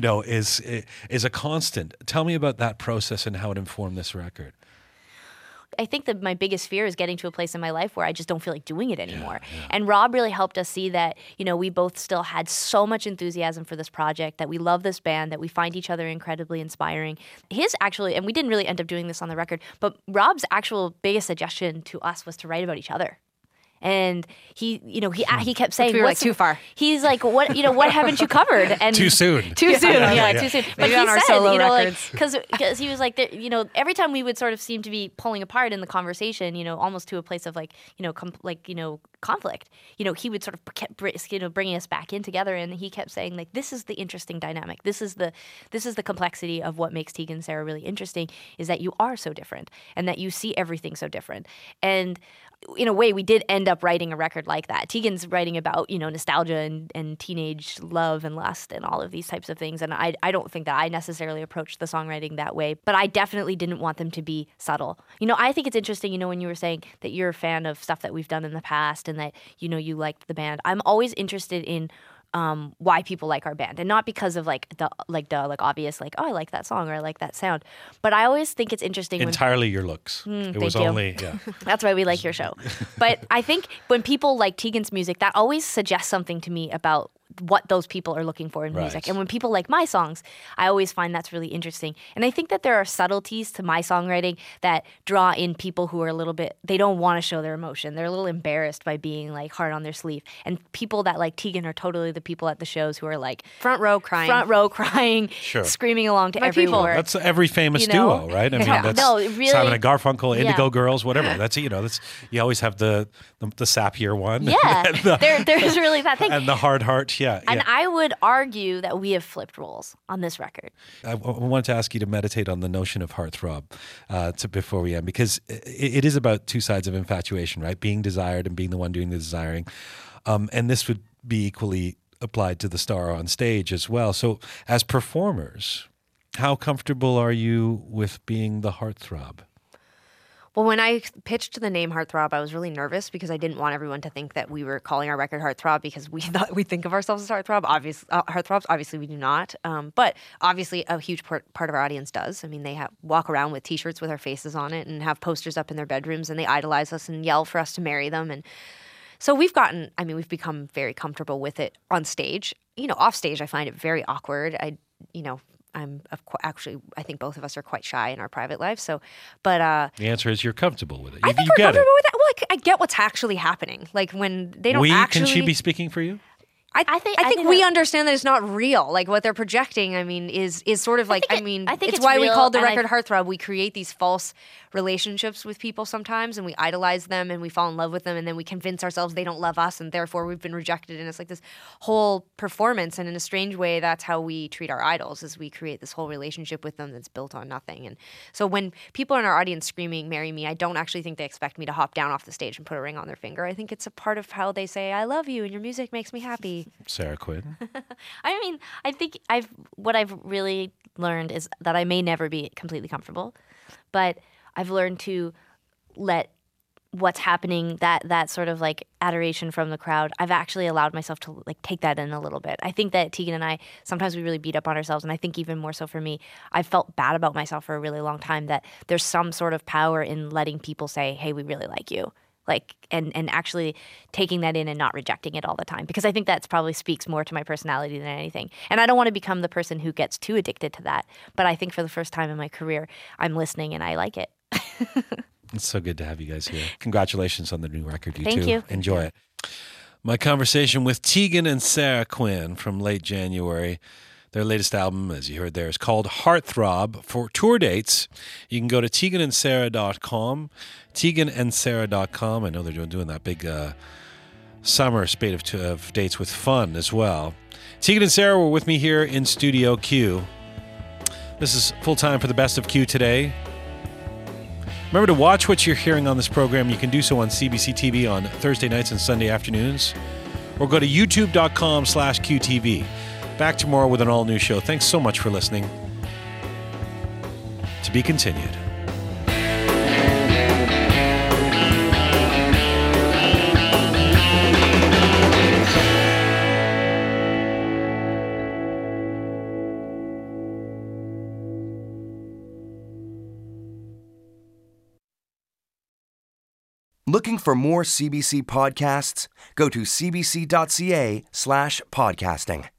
Speaker 2: is a constant. Tell me about that process and how it informed this record.
Speaker 10: I think that my biggest fear is getting to a place in my life where I just don't feel like doing it anymore. Yeah. And Rob really helped us see that, we both still had so much enthusiasm for this project, that we love this band, that we find each other incredibly inspiring. And we didn't really end up doing this on the record, but Rob's actual biggest suggestion to us was to write about each other. And he kept saying,
Speaker 9: we were too far.
Speaker 10: He's like, what haven't you covered? And
Speaker 2: too soon.
Speaker 10: Too soon. Too soon. But
Speaker 9: Maybe
Speaker 10: he
Speaker 9: on our
Speaker 10: said,
Speaker 9: solo records.
Speaker 10: because he was like, every time we would sort of seem to be pulling apart in the conversation, almost to a place of conflict. He would sort of kept bringing us back in together, and he kept saying like, this is the interesting dynamic. This is the complexity of what makes Tegan and Sara really interesting, is that you are so different and that you see everything so different. And in a way, we did end up writing a record like that. Tegan's writing about, nostalgia and teenage love and lust and all of these types of things. And I don't think that I necessarily approached the songwriting that way, but I definitely didn't want them to be subtle. I think it's interesting, when you were saying that you're a fan of stuff that we've done in the past and that, you liked the band. I'm always interested in why people like our band, and not because of the obvious oh, I like that song or I like that sound, but I always think it's interesting
Speaker 2: entirely your looks. It was only
Speaker 10: That's why we like your show. But I think when people like Tegan's music, that always suggests something to me about what those people are looking for in music. And when people like my songs, I always find that's really interesting. And I think that there are subtleties to my songwriting that draw in people who are a little bit, they don't want to show their emotion. They're a little embarrassed by being hard on their sleeve. And people that like Tegan are totally the people at the shows who are
Speaker 9: front row crying,
Speaker 2: sure,
Speaker 10: screaming along to every
Speaker 9: people.
Speaker 10: word.
Speaker 2: That's every famous duo, right? I mean, that's
Speaker 10: really,
Speaker 2: Simon and Garfunkel, Indigo Girls, whatever. That's that's you always have the sappier one.
Speaker 10: Yeah, there's really that thing.
Speaker 2: And the hard heart,
Speaker 10: And I would argue that we have flipped roles on this record.
Speaker 2: I wanted to ask you to meditate on the notion of heartthrob before we end, because it is about two sides of infatuation, right? Being desired and being the one doing the desiring. And this would be equally applied to the star on stage as well. So as performers, how comfortable are you with being the heartthrob?
Speaker 9: Well, when I pitched the name Heartthrob, I was really nervous because I didn't want everyone to think that we were calling our record Heartthrob because we thought we think of ourselves as heartthrobs. Obviously, we do not. But obviously, a huge part of our audience does. I mean, they walk around with T-shirts with our faces on it and have posters up in their bedrooms, and they idolize us and yell for us to marry them. And so we've become very comfortable with it on stage. Off stage, I find it very awkward. I think both of us are quite shy in our private lives. So, but
Speaker 2: the answer is you're comfortable with it.
Speaker 9: I think we're comfortable with that. Well, I get what's actually happening. Like when they don't actually.
Speaker 2: Can she be speaking for you?
Speaker 9: I think we understand that it's not real. Like what they're projecting, is sort of like, I think it's why we called the record Heartthrob. We create these false relationships with people sometimes, and we idolize them, and we fall in love with them, and then we convince ourselves they don't love us, and therefore we've been rejected. And it's like this whole performance, and in a strange way, that's how we treat our idols, is we create this whole relationship with them that's built on nothing. And so when people in our audience screaming, "Marry me," I don't actually think they expect me to hop down off the stage and put a ring on their finger. I think it's a part of how they say, "I love you, and your music makes me happy."
Speaker 2: Sara Quinn.
Speaker 10: I think what I've really learned is that I may never be completely comfortable, but I've learned to let what's happening, that sort of adoration from the crowd, I've actually allowed myself to take that in a little bit. I think that Tegan and I, sometimes we really beat up on ourselves, and I think even more so for me, I felt bad about myself for a really long time, that there's some sort of power in letting people say, "Hey, we really like you." And actually taking that in and not rejecting it all the time, because I think that's probably speaks more to my personality than anything. And I don't want to become the person who gets too addicted to that. But I think for the first time in my career, I'm listening and I like it.
Speaker 2: It's so good to have you guys here. Congratulations on the new record.
Speaker 10: Thank you.
Speaker 2: Enjoy it. My conversation with Tegan and Sara Quinn from late January. Their latest album, as you heard there, is called Heartthrob. For tour dates, you can go to teganandsara.com, teganandsara.com. I know they're doing that big summer spate of dates with fun as well. Tegan and Sara were with me here in Studio Q. This is full time for the Best of Q today. Remember to watch what you're hearing on this program. You can do so on CBC TV on Thursday nights and Sunday afternoons, or go to youtube.com/QTV. Back tomorrow with an all-new show. Thanks so much for listening. To be continued.
Speaker 1: Looking for more CBC podcasts? Go to cbc.ca/podcasting.